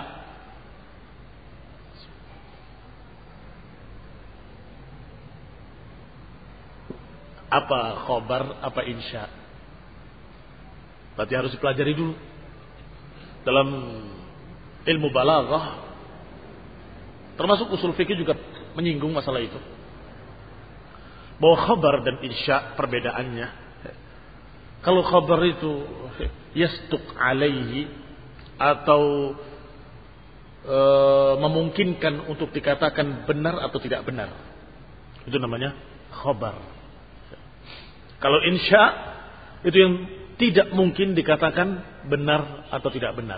[SPEAKER 1] Apa khabar, apa insya'? Berarti harus dipelajari dulu. Dalam ilmu balaghah termasuk usul fikih juga menyinggung masalah itu. Bahwa khabar dan insya' perbedaannya. Kalau khabar itu yasduq alaihi atau e, memungkinkan untuk dikatakan benar atau tidak benar. Itu namanya khabar. Kalau insya' itu yang tidak mungkin dikatakan benar atau tidak benar.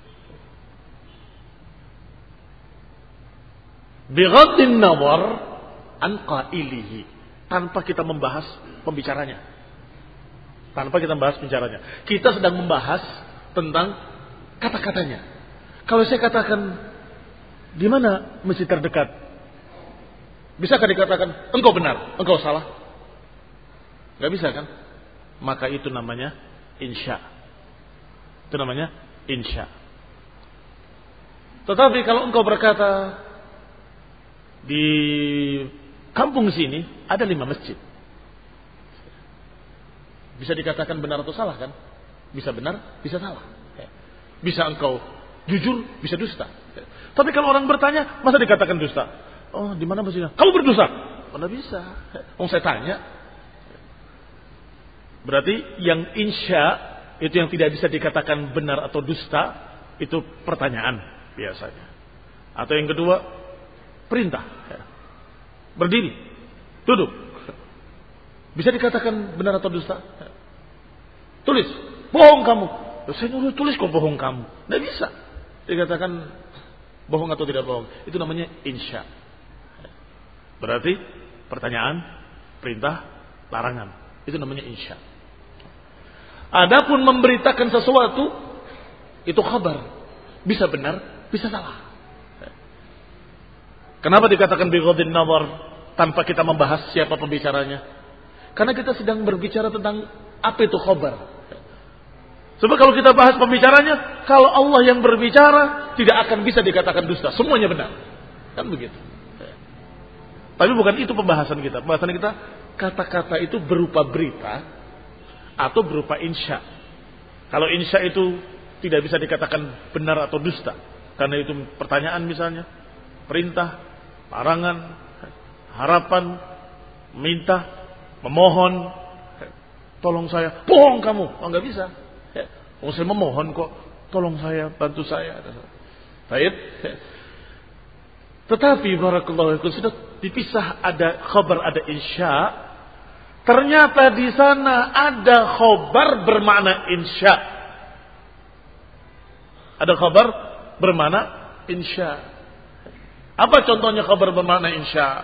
[SPEAKER 1] Bighaddin nazar an qailihi, tanpa kita membahas pembicaranya. Tanpa kita membahas pembicaranya. Kita sedang membahas tentang kata-katanya. Kalau saya katakan di mana masjid terdekat? Bisakah dikatakan engkau benar, engkau salah? Enggak bisa kan? Maka itu namanya insya. Itu namanya insya. Tetapi kalau engkau berkata di kampung sini ada lima masjid, bisa dikatakan benar atau salah kan? Bisa benar, bisa salah. Bisa engkau jujur, bisa dusta. Tapi kalau orang bertanya, masa dikatakan dusta? Oh, di mana masjidnya? Kamu berdusta? Mana bisa? Oh, saya tanya. Berarti yang insya itu yang tidak bisa dikatakan benar atau dusta, itu pertanyaan biasanya. Atau yang kedua, perintah. Berdiri, duduk. Bisa dikatakan benar atau dusta? Tulis, bohong kamu. Saya nyuruh tulis kok bohong kamu. Tidak bisa dikatakan bohong atau tidak bohong. Itu namanya insya. Berarti pertanyaan, perintah, larangan. Itu namanya insya. Adapun memberitakan sesuatu, itu khabar. Bisa benar, bisa salah. Kenapa dikatakan bighaddin nazar tanpa kita membahas siapa pembicaranya? Karena kita sedang berbicara tentang apa itu khabar. Sebab kalau kita bahas pembicaranya, kalau Allah yang berbicara, tidak akan bisa dikatakan dusta. Semuanya benar. Kan begitu. Tapi bukan itu pembahasan kita. Pembahasan kita, kata-kata itu berupa berita atau berupa insya. Kalau insya itu tidak bisa dikatakan benar atau dusta. Karena itu pertanyaan misalnya, perintah, larangan, harapan, minta, memohon, tolong saya, bohong kamu, oh nggak bisa. Oh saya memohon kok, tolong saya, bantu saya. Baik. Tetapi barakallahu fikum sudah dipisah, ada khabar, ada insya. Ternyata di sana ada khabar bermakna insya. Ada khabar bermakna insya. Apa contohnya khabar bermakna insya?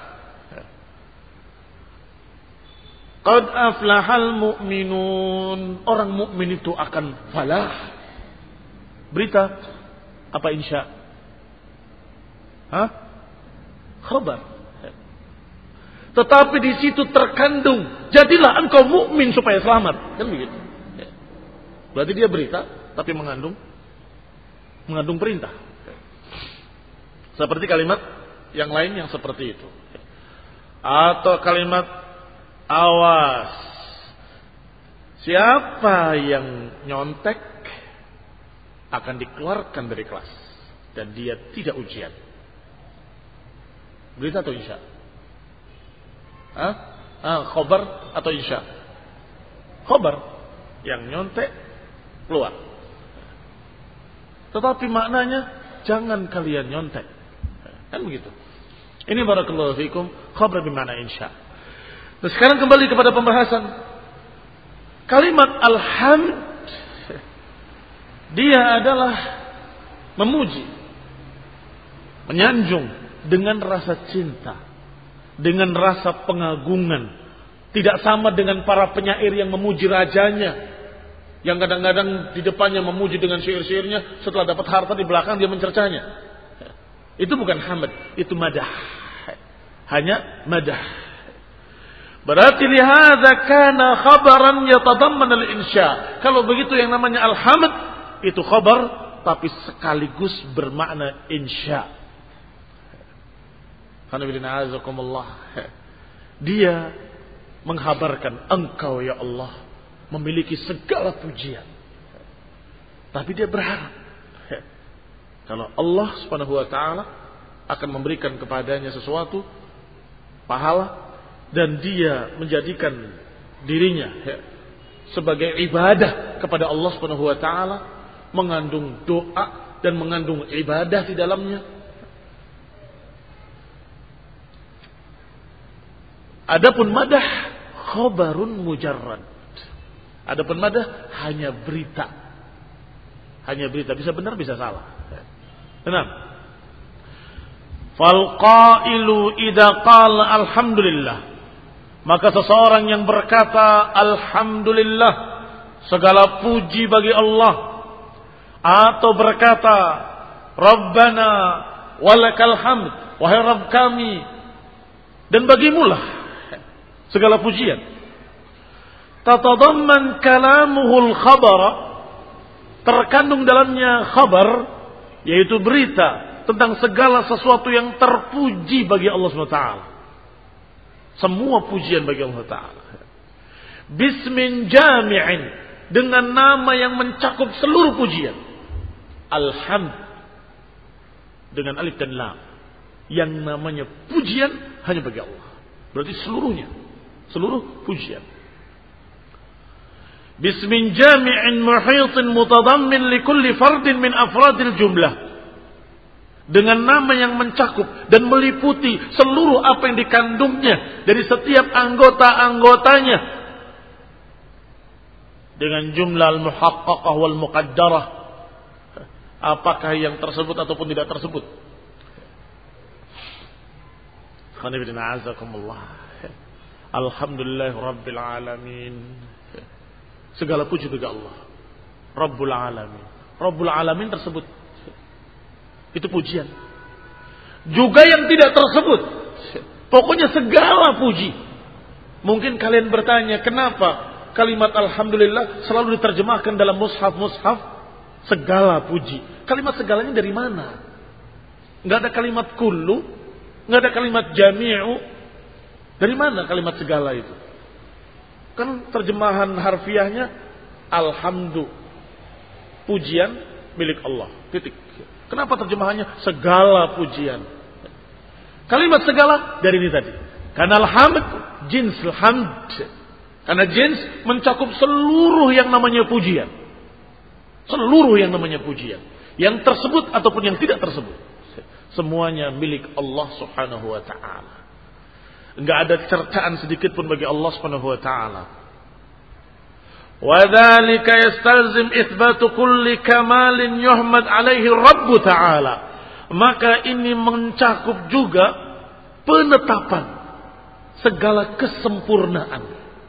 [SPEAKER 1] Qad aflahal mu'minun. Orang mukmin itu akan falah. Berita apa insya? Hah? Khabar. Tetapi di situ terkandung, jadilah engkau mukmin supaya selamat. Kan begitu. Berarti dia berita tapi mengandung mengandung perintah. Seperti kalimat yang lain yang seperti itu. Atau kalimat awas. Siapa yang nyontek akan dikeluarkan dari kelas dan dia tidak ujian. Berita atau insya? Hah? Ah, khobar atau insya? Khobar. Yang nyontek keluar. Tetapi maknanya jangan kalian nyontek. Kan begitu. Ini barakallahu fikum khabar bermakna insya. Nah, sekarang kembali kepada pembahasan kalimat alhamd. Dia adalah memuji, menyanjung dengan rasa cinta, dengan rasa pengagungan. Tidak sama dengan para penyair yang memuji rajanya. Yang kadang-kadang di depannya memuji dengan syair-syairnya, setelah dapat harta di belakang dia mencercanya. Itu bukan hamd, itu madah. Hanya madah. Berarti lihadza kana khabaran yatadamman al-insya. Kalau begitu yang namanya al-hamd itu khabar tapi sekaligus bermakna insya. Qanabidina azakumullah. Dia menghabarkan engkau ya Allah memiliki segala pujian. Tapi dia berharap kalau Allah Subhanahu wa taala akan memberikan kepadanya sesuatu pahala dan dia menjadikan dirinya sebagai ibadah kepada Allah Subhanahu wa taala, mengandung doa dan mengandung ibadah di dalamnya. Adapun madah khabarun mujarrad. Adapun madah hanya berita. Hanya berita, bisa benar bisa salah. Benar. Fal qailu idza qala alhamdulillah, maka seseorang yang berkata alhamdulillah, segala puji bagi Allah, atau berkata Rabbana walakal hamd, wahai Rabb kami dan bagimulah segala pujian. Tatadamman kalamuhul khabara, terkandung dalamnya khabar, yaitu berita tentang segala sesuatu yang terpuji bagi Allah subhanahu wa taala. Semua pujian bagi Allah taala. Bismin jami'in, dengan nama yang mencakup seluruh pujian. Alhamd, dengan alif dan lam. Yang namanya pujian hanya bagi Allah. Berarti seluruhnya, seluruh pujian. Bismin jami'in muhitin mutadammin likulli fardin min afradil jumlah, dengan nama yang mencakup dan meliputi seluruh apa yang dikandungnya dari setiap anggota-anggotanya, dengan jumlah al-muhaqqaqah wal muqaddarah, apakah yang tersebut ataupun tidak tersebut. Alhamdulillah rabbil alamin, segala puji bagi Allah Rabbul Alamin. Rabbul Alamin tersebut, itu pujian. Juga yang tidak tersebut, pokoknya segala puji. Mungkin kalian bertanya, kenapa kalimat Alhamdulillah selalu diterjemahkan dalam mushaf-mushaf segala puji? Kalimat segalanya dari mana? Nggak ada kalimat kullu, nggak ada kalimat jami'u. Dari mana kalimat segala itu? Kan terjemahan harfiahnya alhamdu, pujian milik Allah. Titik. Kenapa terjemahannya segala pujian? Kalimat segala dari ini tadi. Karena alhamd jins alhamd. Karena jins mencakup seluruh yang namanya pujian. Seluruh yang namanya pujian. Yang tersebut ataupun yang tidak tersebut. Semuanya milik Allah Subhanahu wa taala. Enggak ada cercaan sedikit pun bagi Allah Subhanahu wa taala. Wa dzalika yastalzim itsbatu kulli kamalin yuhmad alaihi Rabb taala. Maka ini mencakup juga penetapan segala kesempurnaan.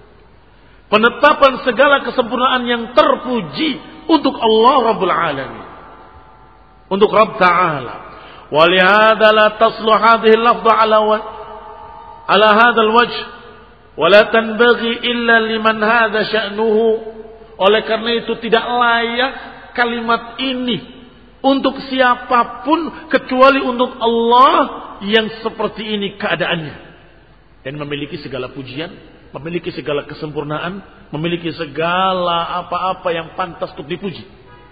[SPEAKER 1] Penetapan segala kesempurnaan yang terpuji untuk Allah Rabbul Alamin. Untuk Rabb taala. Wa lihadza la tasluh hadhihi al-lafdha ala ala hadzal wajh wa la tanbaghi illa liman hadza sya'nuhu. Oleh karena itu tidak layak kalimat ini untuk siapapun kecuali untuk Allah yang seperti ini keadaannya dan memiliki segala pujian, memiliki segala kesempurnaan, memiliki segala apa-apa yang pantas untuk dipuji.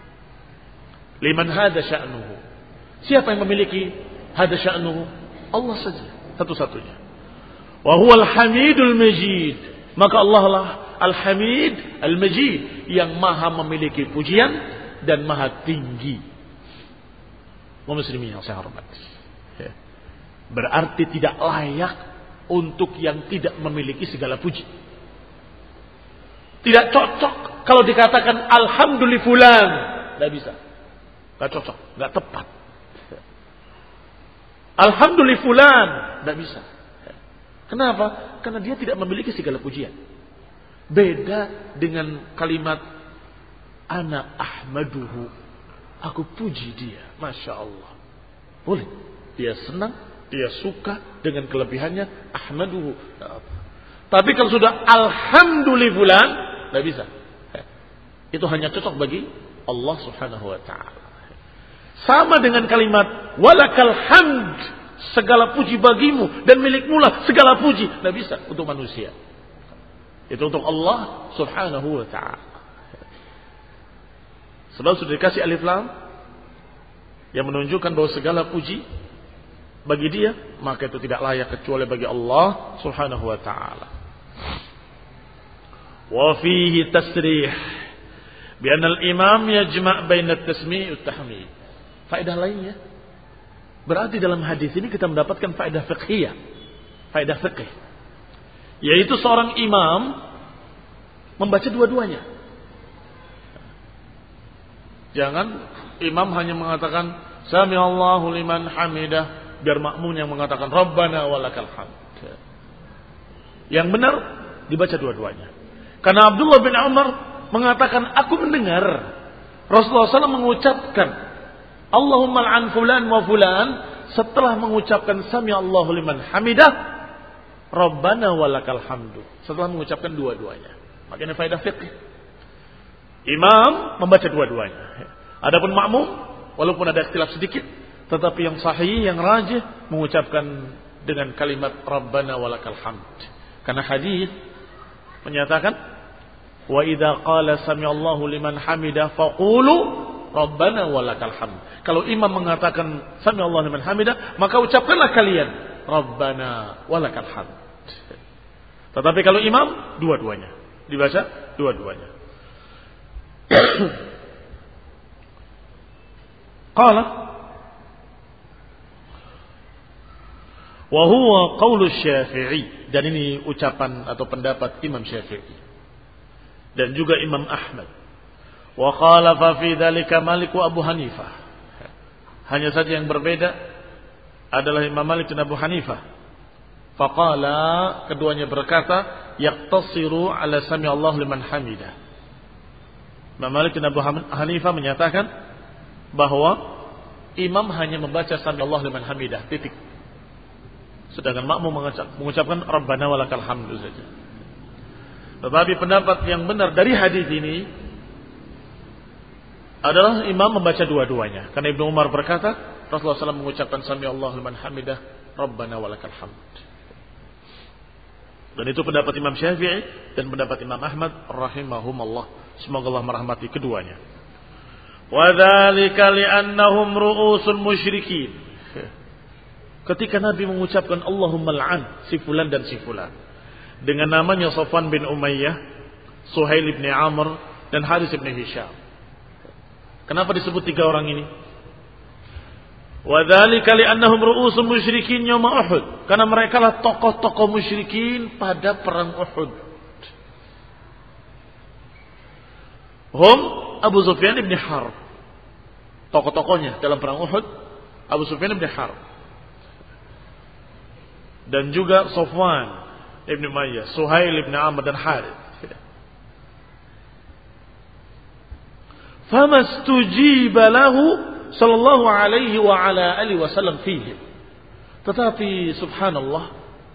[SPEAKER 1] Liman hadza sya'nuhu. Siapa yang memiliki hadza sya'nuhu? Allah saja, satu-satunya. Wa huwal hamidul majid. Maka Allah lah al-hamid al-majid, yang maha memiliki pujian dan maha tinggi. Wa muslimin yang saya hormati. Berarti tidak layak untuk yang tidak memiliki segala puji. Tidak cocok kalau dikatakan alhamdulillah fulan. Tidak bisa. Tidak cocok. Tidak tepat. Alhamdulillah fulan. Tidak bisa. Kenapa? Karena dia tidak memiliki segala pujian. Beda dengan kalimat ana ahmaduhu, aku puji dia, masya Allah. Boleh, dia senang, dia suka dengan kelebihannya, ahmaduhu. Tapi kalau sudah alhamdulillah fulan, tidak bisa. Itu hanya cocok bagi Allah Subhanahu wa taala. Sama dengan kalimat walakal hamd, segala puji bagimu dan milikmu lah segala puji. Tidak bisa untuk manusia. Itu untuk Allah Subhanahu wa taala. Sebab sudah dikasih alif lam yang menunjukkan bahwa segala puji bagi dia, maka itu tidak layak kecuali bagi Allah Subhanahu wa taala. Wa fihi tasrih bi anna al-imam yajma' baina at-tasmi' wa at-tahmid. Faedah lainnya, berarti dalam hadis ini kita mendapatkan faedah fiqhiyah, faedah fikih, yaitu seorang imam membaca dua-duanya. Jangan imam hanya mengatakan sami Allahu liman hamidah, biar makmum yang mengatakan Rabbana walakal hamd. Yang benar dibaca dua-duanya. Karena Abdullah bin Umar mengatakan, aku mendengar Rasulullah shallallahu alaihi wasallam mengucapkan Allahumma al'an fulan wa fulan setelah mengucapkan sami Allahu liman hamidah, Rabbana walakal hamdu, setelah mengucapkan dua-duanya. Makanya faedah fiqh, imam membaca dua-duanya. Adapun makmum, walaupun ada ikhtilaf sedikit, tetapi yang sahih, yang rajih, mengucapkan dengan kalimat Rabbana walakal hamd. Karena hadis menyatakan, wa idza qala sami Allahu liman hamidah faqulu Rabbana walakal hamd. Kalau imam mengatakan sami Allahu liman hamidah, maka ucapkanlah kalian Rabbana walakal hamd. Tetapi kalau imam, dua-duanya dibaca, dua-duanya. Qala wa huwa qaulu Syafi'i, dan ini ucapan atau pendapat Imam Syafi'i dan juga Imam Ahmad. Wa khalafa fi dzalika Malik wa Abu Hanifah. Hanya saja yang berbeda adalah Imam Malik dan Abu Hanifah. Faqala, keduanya berkata, yaqtasiru ala sami Allah liman hamidah. Imam Malik dan Abu Hanifah menyatakan bahwa imam hanya membaca sami Allah liman hamidah, titik. Sedangkan makmum mengucapkan Rabbana walakal hamdu saja. Tetapi pendapat yang benar dari hadis ini adalah imam membaca dua-duanya. Karena Ibnu Umar berkata, Rasulullah shallallahu alaihi wasallam mengucapkan sami Allah liman hamidah, Rabbana walakal hamd. Dan itu pendapat Imam Syafi'i dan pendapat Imam Ahmad rahimahumullah. Semoga Allah merahmati keduanya. Wa dzalika li'annahum ru'usul musyrikin. Ketika Nabi mengucapkan Allahumma al'an si fulan dan si fulan, dengan namanya Safwan bin Umayyah, Suhail bin Amr dan Haris bin Hisham. Kenapa disebut tiga orang ini? Wa dzalika li'annahum ru'usul musyrikin yaum Uhud. Karena mereka lah tokoh-tokoh musyrikin pada perang Uhud. Hum Abu Sufyan bin Harb. Tokoh-tokohnya dalam perang Uhud, Abu Sufyan bin Harb. Dan juga Safwan ibn Umayyah, Suhail ibn Amr dan Harith. Famastujiba lahu sallallahu alaihi wa ala alihi wasallam fihi. Tetapi subhanallah,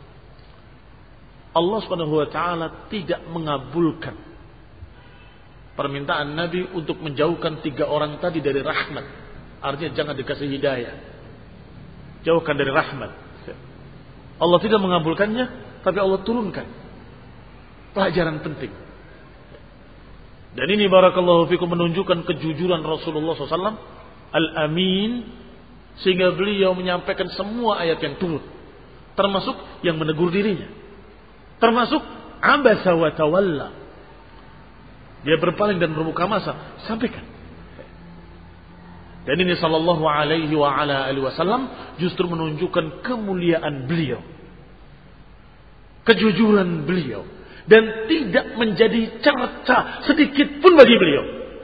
[SPEAKER 1] Allah Subhanahu wa taala tidak mengabulkan permintaan Nabi untuk menjauhkan tiga orang tadi dari rahmat. Artinya jangan dikasih hidayah, jauhkan dari rahmat. Allah tidak mengabulkannya, tapi Allah turunkan pelajaran penting. Dan ini barakallahu fikum menunjukkan kejujuran Rasulullah shallallahu alaihi wasallam Al-Amin, sehingga beliau menyampaikan semua ayat yang turun, termasuk yang menegur dirinya, termasuk abasa wa tawalla, dia berpaling dan bermuka masa, sampaikan. Dan ini sallallahu alaihi wa ala alihi wasallam justru menunjukkan kemuliaan beliau, kejujuran beliau, dan tidak menjadi cerca sedikit pun bagi beliau.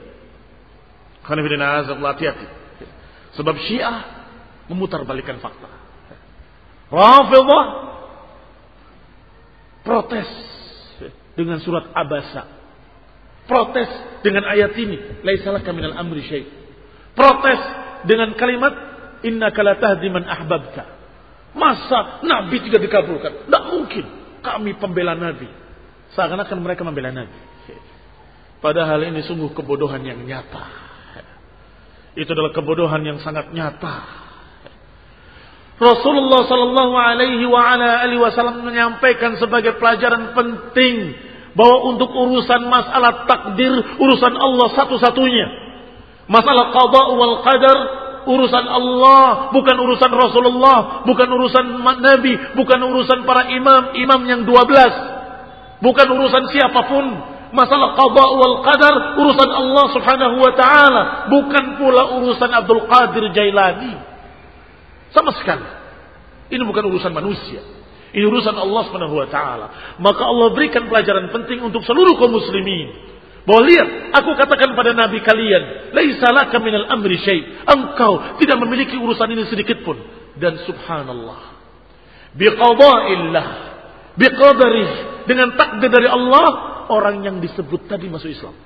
[SPEAKER 1] Hati-hati. Sebab Syiah memutarbalikkan fakta. Rafidhah protes dengan surat Abasa. Protes dengan ayat ini, laisa laka minal amri syai'. Protes dengan kalimat innaka la tahdi man ahbabta. Masa Nabi tidak dikabulkan? Tidak mungkin. Kami pembela Nabi. Seakan-akan mereka membela Nabi. Padahal ini sungguh kebodohan yang nyata. Itu adalah kebodohan yang sangat nyata. Rasulullah sallallahu alaihi wa ala alihi wasallam menyampaikan sebagai pelajaran penting bahwa untuk urusan masalah takdir, urusan Allah satu-satunya. Masalah qada wal qadar, urusan Allah, bukan urusan Rasulullah, bukan urusan Nabi, bukan urusan para imam, imam yang dua belas. Bukan urusan siapapun. Masalah qada wal qadar, urusan Allah subhanahu wa ta'ala. Bukan pula urusan Abdul Qadir Jailani. Sama sekali. Ini bukan urusan manusia. Ini urusan Allah subhanahu wa ta'ala. Maka Allah berikan pelajaran penting untuk seluruh kaum muslimin. Bahwa lihat, aku katakan pada Nabi kalian, laisa laka minal amri syai'. Engkau tidak memiliki urusan ini sedikit pun. Dan subhanallah, biqada'illah, biqadarih, dengan takdir dari Allah, orang yang disebut tadi masuk Islam.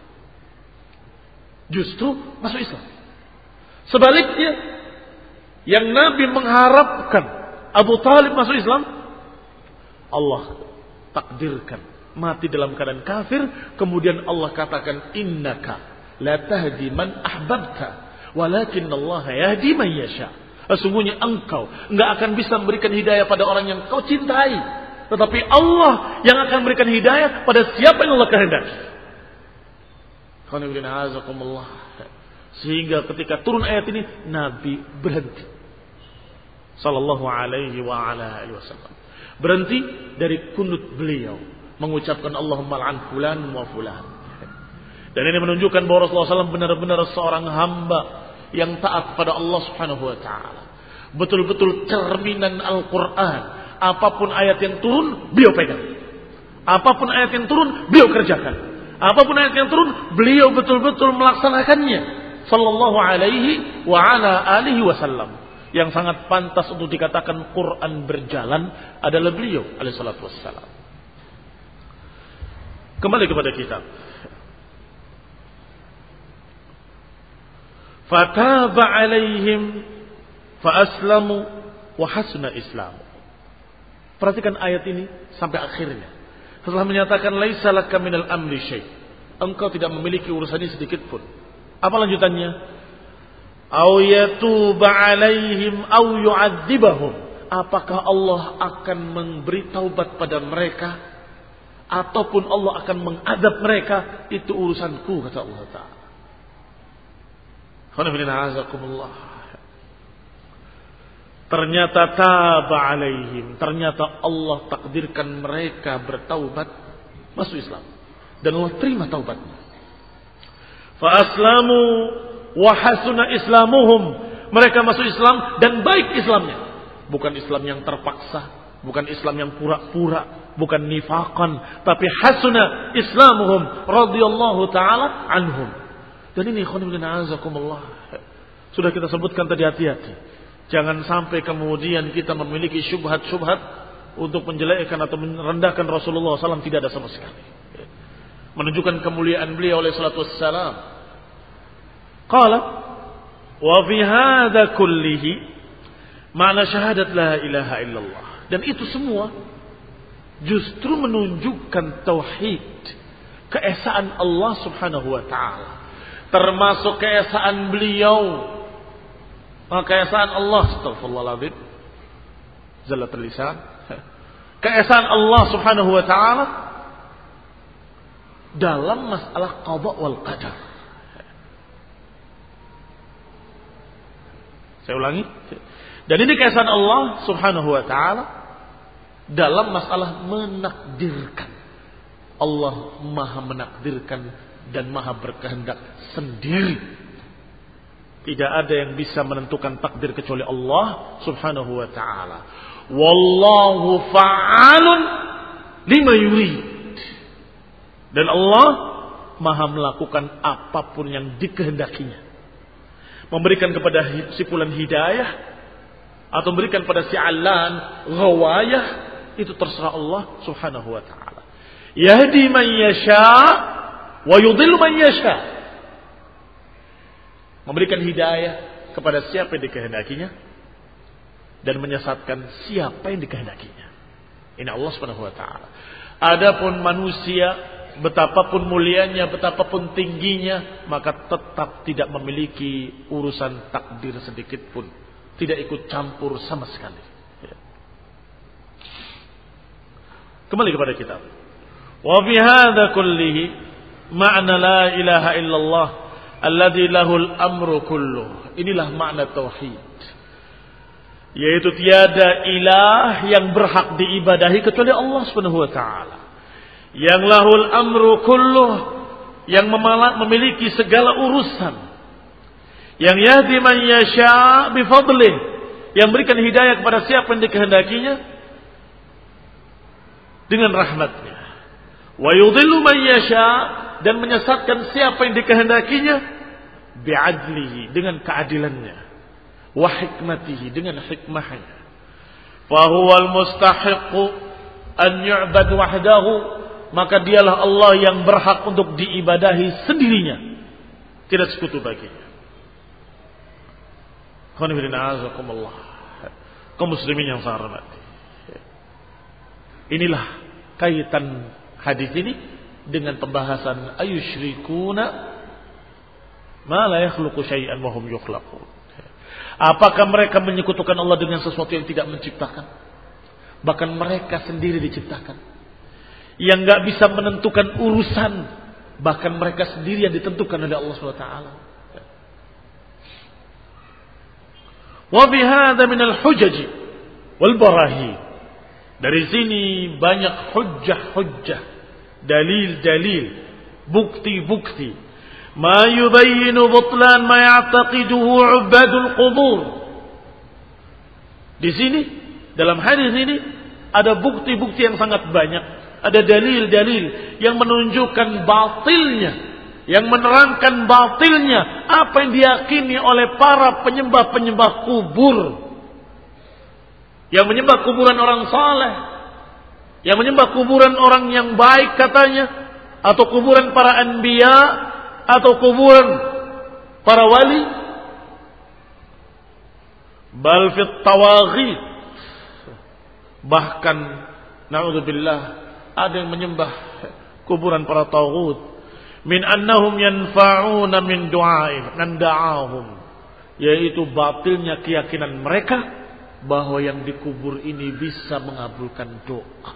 [SPEAKER 1] Justru masuk Islam. Sebaliknya, yang Nabi mengharapkan Abu Talib masuk Islam, Allah takdirkan mati dalam keadaan kafir. Kemudian Allah katakan, innaka la tahdi man ahbabta walakin Allah yahdi man yasha. Sesungguhnya engkau enggak akan bisa memberikan hidayah pada orang yang kau cintai, tetapi Allah yang akan memberikan hidayah pada siapa yang Allah kehendaki. Sehingga ketika turun ayat ini, Nabi berhenti sallallahu alaihi wa ala alihi wasallam. Berhenti dari kunut beliau, mengucapkan Allahumma al'an fulan wa fulan. Dan ini menunjukkan bahwa Rasulullah shallallahu alaihi wasallam benar-benar seorang hamba yang taat pada Allah subhanahu wa ta'ala. Betul-betul cerminan Al-Quran. Apapun ayat yang turun, beliau pegang. Apapun ayat yang turun, beliau kerjakan. Apapun ayat yang turun, beliau betul-betul melaksanakannya. Sallallahu alaihi wa ala alihi wasallam. Yang sangat pantas untuk dikatakan Quran berjalan adalah beliau alaihi salatu wassalam. Kembali kepada kitab. Fataba alaihim fa aslamu wa hasuna islamu. Perhatikan ayat ini sampai akhirnya. Setelah menyatakan laisa laka minal amri syai', engkau tidak memiliki urusan ini sedikit pun. Apa lanjutannya? Au yatuba alaihim au yu'adzibahum. Apakah Allah akan memberi taubat pada mereka ataupun Allah akan mengadab mereka? Itu urusanku, kata Allah Ta'ala. Ternyata taba alaihim, ternyata Allah takdirkan mereka bertaubat, masuk Islam, dan Allah terima taubatnya. Fa aslamu wa hasuna islamuhum, mereka masuk Islam dan baik Islamnya. Bukan Islam yang terpaksa, bukan Islam yang pura-pura, bukan nifaqan, tapi hasuna islamuhum radhiyallahu taala anhum. Dan ini ikhwan fillah azakumullah, sudah kita sebutkan tadi, hati-hati. Jangan sampai kemudian kita memiliki syubhat-syubhat untuk menjelekkan atau merendahkan Rasulullah sallallahu alaihi wasallam. Tidak ada sama sekali. Menunjukkan kemuliaan beliau alaihi salatu wassalam. Qala wa fi hadha kullihi ma'na syahadat la ilaha illallah. Dan itu semua justru menunjukkan tauhid, keesaan Allah subhanahu wa ta'ala. Termasuk keesaan beliau, keesaan Allah, astagfirullahaladzim, zallat lisan, keesaan Allah subhanahu wa ta'ala dalam masalah qada wal qadar. Saya ulangi. Dan ini keesaan Allah subhanahu wa ta'ala dalam masalah menakdirkan. Allah maha menakdirkan dan maha berkehendak sendiri. Tidak ada yang bisa menentukan takdir kecuali Allah subhanahu wa ta'ala. Wallahu fa'alun lima yurid. Dan Allah maha melakukan apapun yang dikehendakinya. Memberikan kepada si fulan hidayah atau memberikan pada si alan ghawayah, itu terserah Allah subhanahu wa ta'ala. Yahdi man yasha wa yudhillu man yasha. Memberikan hidayah kepada siapa yang dikehendakinya dan menyesatkan siapa yang dikehendakinya. Ini Allah Subhanahu wa taala. Adapun manusia betapapun mulianya, betapapun tingginya, maka tetap tidak memiliki urusan takdir sedikit pun, tidak ikut campur sama sekali. Kembali kepada kitab. Wa fi hadza kullihi ma'na la ilaha illallah alladzi lahul amru kulluh. Inilah makna tauhid. Yaitu tiada ilah yang berhak diibadahi kecuali Allah Subhanahu wa taala. Yang lahul amru kulluh, yang memiliki segala urusan. Yang yahdi man yasha bi fadlih, yang berikan hidayah kepada siapa yang dikehendakinya dengan rahmatnya. Wa yudhillu man yasha, dan menyesatkan siapa yang dikehendakinya bi'adlihi, dengan keadilannya, wa hikmatihi, dengan hikmahnya. Fa huwal mustahiqu an yu'bad wahdahu, maka dialah Allah yang berhak untuk diibadahi sendirinya, tidak sekutu baginya. Qanifidina'azakumullah, kaum muslimin yang saya hormati. Inilah kaitan hadis ini dengan pembahasan ayusyrikuna ma la yakhluqu syai'an wa hum yukhlaqun. Apakah mereka menyekutukan Allah dengan sesuatu yang tidak menciptakan? Bahkan mereka sendiri diciptakan, yang enggak bisa menentukan urusan, bahkan mereka sendiri yang ditentukan oleh Allah Subhanahu wa taala. Wa bi hadza min al-hujaj wal barahin. Dari sini banyak hujjah-hujjah, dalil-dalil, bukti-bukti. Ma yubayyinu butlan ma ya'taqiduhu 'ubadul qubur. Di sini, dalam hadis ini ada bukti-bukti yang sangat banyak, ada dalil-dalil yang menunjukkan batilnya, yang menerangkan batilnya apa yang diyakini oleh para penyembah-penyembah kubur, yang menyembah kuburan orang saleh, yang menyembah kuburan orang yang baik katanya, atau kuburan para anbiya, atau kuburan para wali. Bal fit tawaghit, bahkan na'udzubillah ada yang menyembah kuburan para taghut, min annahum yanfa'una min du'aihim nanda'ahum, yaitu batilnya keyakinan mereka bahwa yang dikubur ini bisa mengabulkan doa,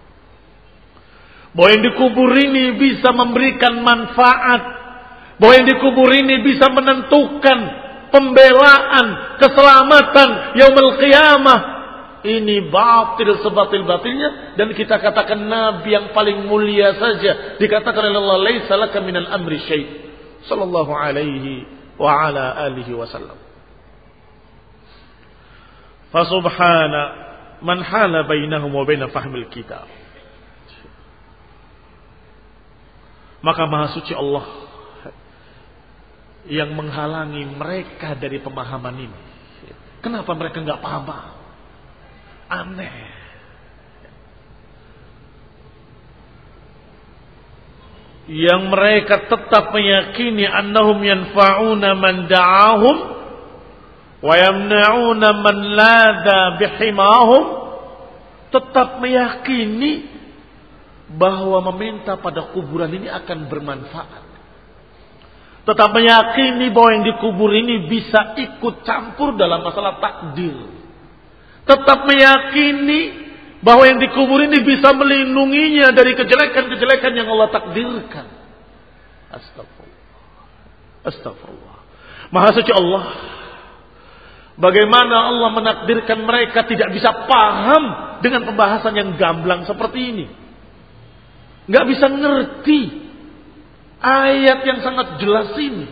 [SPEAKER 1] bahwa yang dikubur ini bisa memberikan manfaat, bahwa yang dikubur ini bisa menentukan pembelaan, keselamatan yaumul qiyamah. Ini batil sebatil-batilnya, dan kita katakan Nabi yang paling mulia saja dikatakan oleh Allah, laisa laka minal amri syai', sallallahu alaihi wa ala alihi wasallam. Fasubhana man hala bainahum wa baina fahmil kitab. Maka maha suci Allah yang menghalangi mereka dari pemahaman ini. Kenapa mereka enggak paham? Aneh. Yang mereka tetap meyakini annahum yanfa'una man da'ahum wa yamna'una man ladha bihimahum, tetap meyakini bahwa meminta pada kuburan ini akan bermanfaat, tetap meyakini bahwa yang dikubur ini bisa ikut campur dalam masalah takdir, tetap meyakini bahwa yang dikubur ini bisa melindunginya dari kejelekan-kejelekan yang Allah takdirkan. Astagfirullah, astagfirullah. Maha suci Allah. Bagaimana Allah menakdirkan mereka tidak bisa paham dengan pembahasan yang gamblang seperti ini. Nggak bisa ngerti ayat yang sangat jelas ini.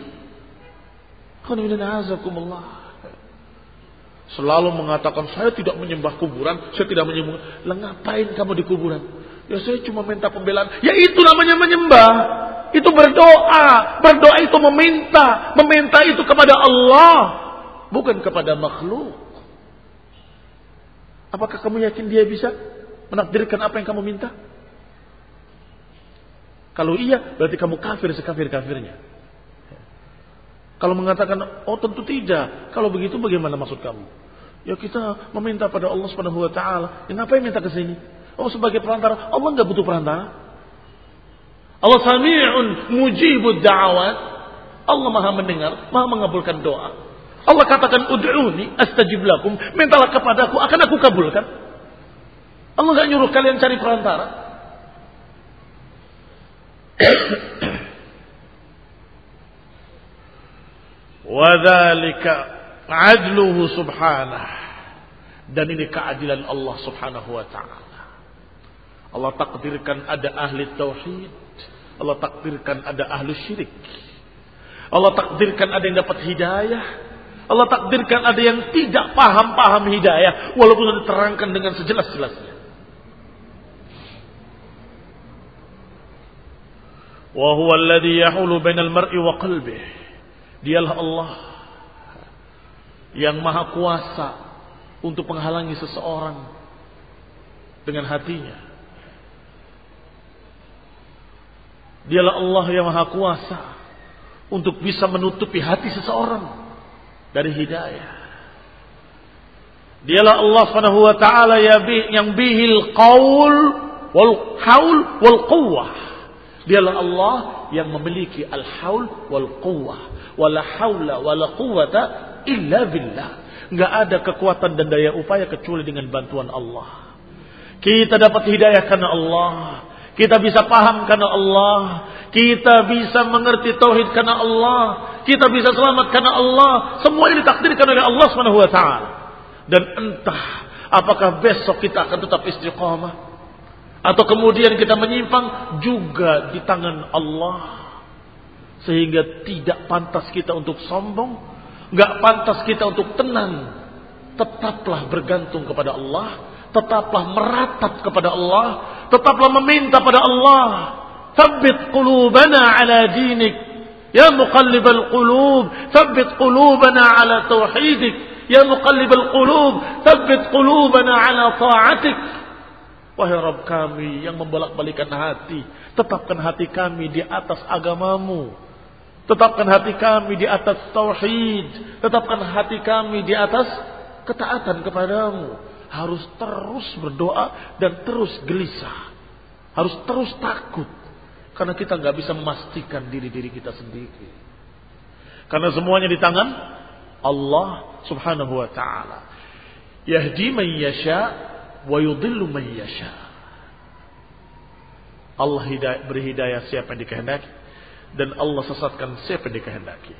[SPEAKER 1] Selalu mengatakan, saya tidak menyembah kuburan, saya tidak menyembah. Lah ngapain kamu di kuburan? Ya saya cuma minta pembelaan. Ya itu namanya menyembah. Itu berdoa. Berdoa itu meminta. Meminta itu kepada Allah, bukan kepada makhluk. Apakah kamu yakin dia bisa menakdirkan apa yang kamu minta? Kalau iya, berarti kamu kafir sekafir-kafirnya. Kalau mengatakan, oh tentu tidak. Kalau begitu bagaimana maksud kamu? Ya kita meminta pada Allah Subhanahu wa taala. Ya ngapain minta ke sini? Oh sebagai perantara. Allah enggak butuh perantara. Allah Sami'un mujibud da'awat. Allah Maha mendengar, Maha mengabulkan doa. Allah katakan ud'uni astajib lakum. Mintalah kepadaku, akan aku kabulkan. Allah enggak nyuruh kalian cari perantara. Wadzalika adluhu subhanah. Dan ini keadilan Allah Subhanahu wa taala. Allah takdirkan ada ahli tauhid, Allah takdirkan ada ahli syirik. Allah takdirkan ada yang dapat hidayah, Allah takdirkan ada yang tidak paham-paham hidayah walaupun diterangkan dengan sejelas-jelasnya. Wa huwa alladhi yahulu bainal mar'i wa qalbihi. Dialah Allah yang maha kuasa untuk menghalangi seseorang dengan hatinya. Dialah Allah yang maha kuasa untuk bisa menutupi hati seseorang dari hidayah. Dialah Allah Subhanahu wa taala yang bihil qaul wal haul wal quwwah. Dialah Allah yang memiliki al-haul wal quwwah. Wala haula wala quwwata illa billah. Enggak ada kekuatan dan daya upaya kecuali dengan bantuan Allah. Kita dapat hidayah karena Allah. Kita bisa paham karena Allah. Kita bisa mengerti tauhid karena Allah. Kita bisa selamat karena Allah. Semua ini ditakdirkan oleh Allah Subhanahu wa taala. Dan entah apakah besok kita akan tetap istiqamah atau kemudian kita menyimpang, juga di tangan Allah. Sehingga tidak pantas kita untuk sombong, enggak pantas kita untuk tenang. Tetaplah bergantung kepada Allah, tetaplah meratap kepada Allah, tetaplah meminta pada Allah. Tsabbit qulubana ala dinik, ya muqallibal qulub, tsabbit qulubana ala tauhidik, ya muqallibal qulub, tsabbit qulubana ala ta'atik. Wahai Rabb kami yang membolak-balikan hati, tetapkan hati kami di atas agamamu. Tetapkan hati kami di atas tauhid. Tetapkan hati kami di atas ketaatan kepadamu. Harus terus berdoa dan terus gelisah. Harus terus takut. Karena kita gak bisa memastikan diri-diri kita sendiri. Karena semuanya di tangan Allah Subhanahu wa ta'ala. Yahdi man yasha wa yudhillu man yasha. Allah hidayah, beri hidayah siapa yang dikehendaki, dan Allah sesatkan siapa yang dikehendaki.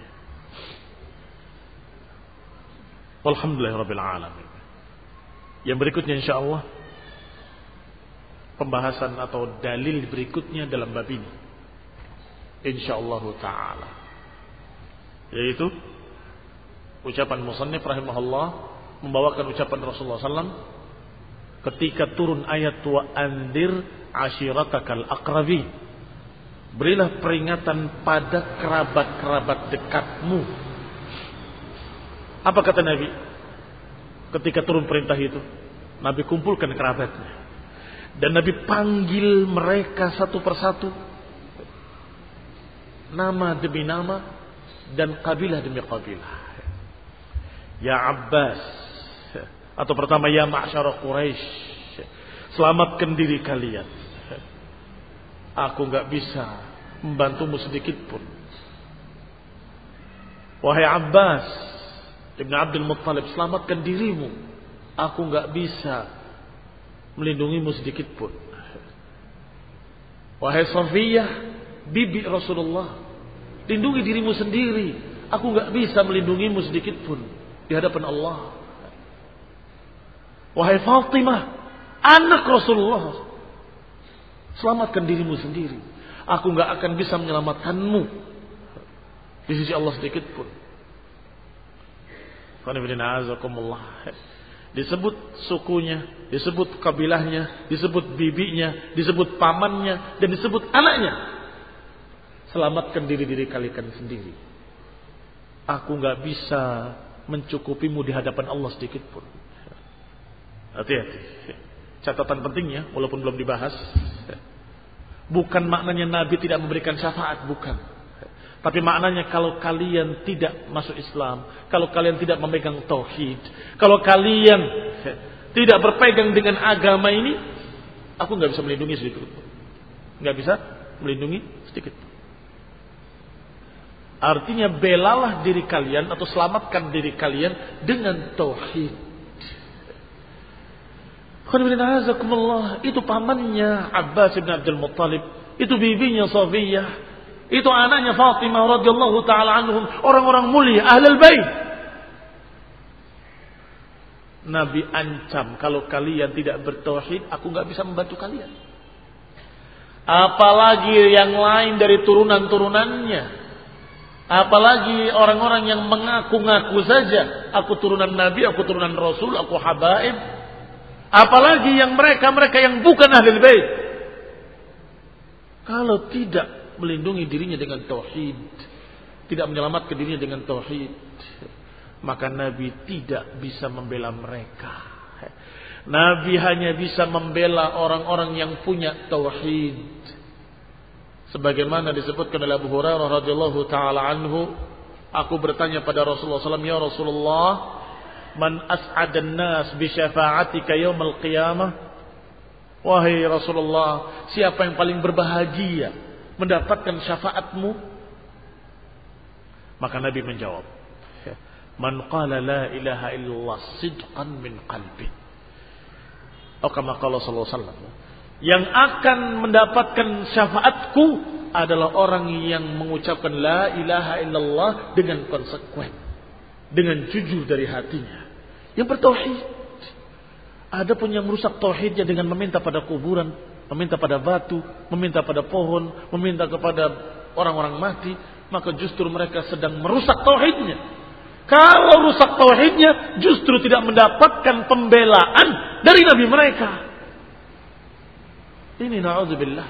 [SPEAKER 1] Walhamdulillahirabbil alamin. Yang berikutnya insyaallah pembahasan atau dalil berikutnya dalam bab ini insyaallah taala, yaitu ucapan musannif rahimahullah membawakan ucapan Rasulullah sallallahu alaihi wasallam ketika turun ayat wa andir ashiratakal aqrabin. Berilah peringatan pada kerabat-kerabat dekatmu. Apa kata Nabi? Ketika turun perintah itu, Nabi kumpulkan kerabatnya. Dan Nabi panggil mereka satu persatu. Nama demi nama dan kabilah demi kabilah. Ya Abbas. Atau pertama, ya ma'syara Quraisy. Selamatkan diri kalian. Aku gak bisa membantumu sedikit pun. Wahai Abbas Ibn Abdul Muttalib, selamatkan dirimu. Aku gak bisa melindungimu sedikit pun. Wahai Safiyah, bibi Rasulullah, lindungi dirimu sendiri. Aku gak bisa melindungimu sedikit pun di hadapan Allah. Wahai Fatimah, anak Rasulullah, selamatkan dirimu sendiri. Aku gak akan bisa menyelamatkanmu di sisi Allah sedikit pun. Disebut sukunya, disebut kabilahnya, disebut bibinya, disebut pamannya, dan disebut anaknya. Selamatkan diri-diri kalian sendiri. Aku gak bisa mencukupimu di hadapan Allah sedikit pun. Hati-hati. Catatan pentingnya, walaupun belum dibahas. Bukan maknanya Nabi tidak memberikan syafaat, bukan. Tapi maknanya kalau kalian tidak masuk Islam, kalau kalian tidak memegang tauhid, kalau kalian tidak berpegang dengan agama ini, aku nggak bisa melindungi sedikit, nggak bisa melindungi sedikit. Artinya belalah diri kalian atau selamatkan diri kalian dengan tauhid. Itu pamannya Abbas bin Abdul Muttalib, itu bibinya Safiyah, itu anaknya Fatimah radhiyallahu taala anhum, orang-orang mulia ahlul bait. Nabi ancam, kalau kalian tidak bertauhid, aku nggak bisa membantu kalian. Apalagi yang lain dari turunan-turunannya. Apalagi orang-orang yang mengaku-ngaku saja, aku turunan Nabi, aku turunan Rasul, aku habaib. Apalagi yang mereka-mereka yang bukan ahlul bait. Kalau tidak melindungi dirinya dengan tauhid, tidak menyelamatkan dirinya dengan tauhid, maka Nabi tidak bisa membela mereka. Nabi hanya bisa membela orang-orang yang punya tauhid. Sebagaimana disebutkan oleh Abu Hurairah radhiyallahu taala anhu, aku bertanya pada Rasulullah sallallahu alaihi wasallam, ya Rasulullah, man as'adan nas bi syafa'atika yaumil qiyamah? Wahai Rasulullah, siapa yang paling berbahagia mendapatkan syafaatmu? Maka Nabi menjawab, man qala la ilaha illallah sidqan min qalbi. Atau kama qala sallallahu alaihi wasallam, yang akan mendapatkan syafaatku adalah orang yang mengucapkan la ilaha illallah dengan konsekuen, dengan jujur dari hatinya, yang bertauhid. Adapun yang merusak tauhidnya dengan meminta pada kuburan, meminta pada batu, meminta pada pohon, meminta kepada orang-orang mati, maka justru mereka sedang merusak tauhidnya. Kalau rusak tauhidnya, justru tidak mendapatkan pembelaan dari Nabi mereka. Ini na'udzubillah.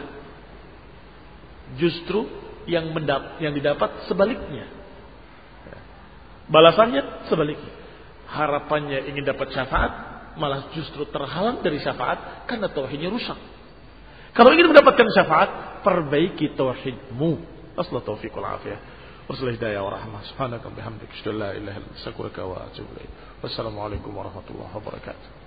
[SPEAKER 1] Justru yang mendap- yang didapat sebaliknya. Balasannya sebaliknya. Harapannya ingin dapat syafaat, malah justru terhalang dari syafaat karena tauhidnya rusak. Kalau ingin mendapatkan syafaat, perbaiki tauhidmu. Asla taufiq wal afiyah. Wassalamualaikum hidayah wa rahmah. Subhanaka bihamdika asyhadu an la ilaha illa anta astaghfiruka wa atubu ilaik. Wassalamualaikum warahmatullahi wabarakatuh.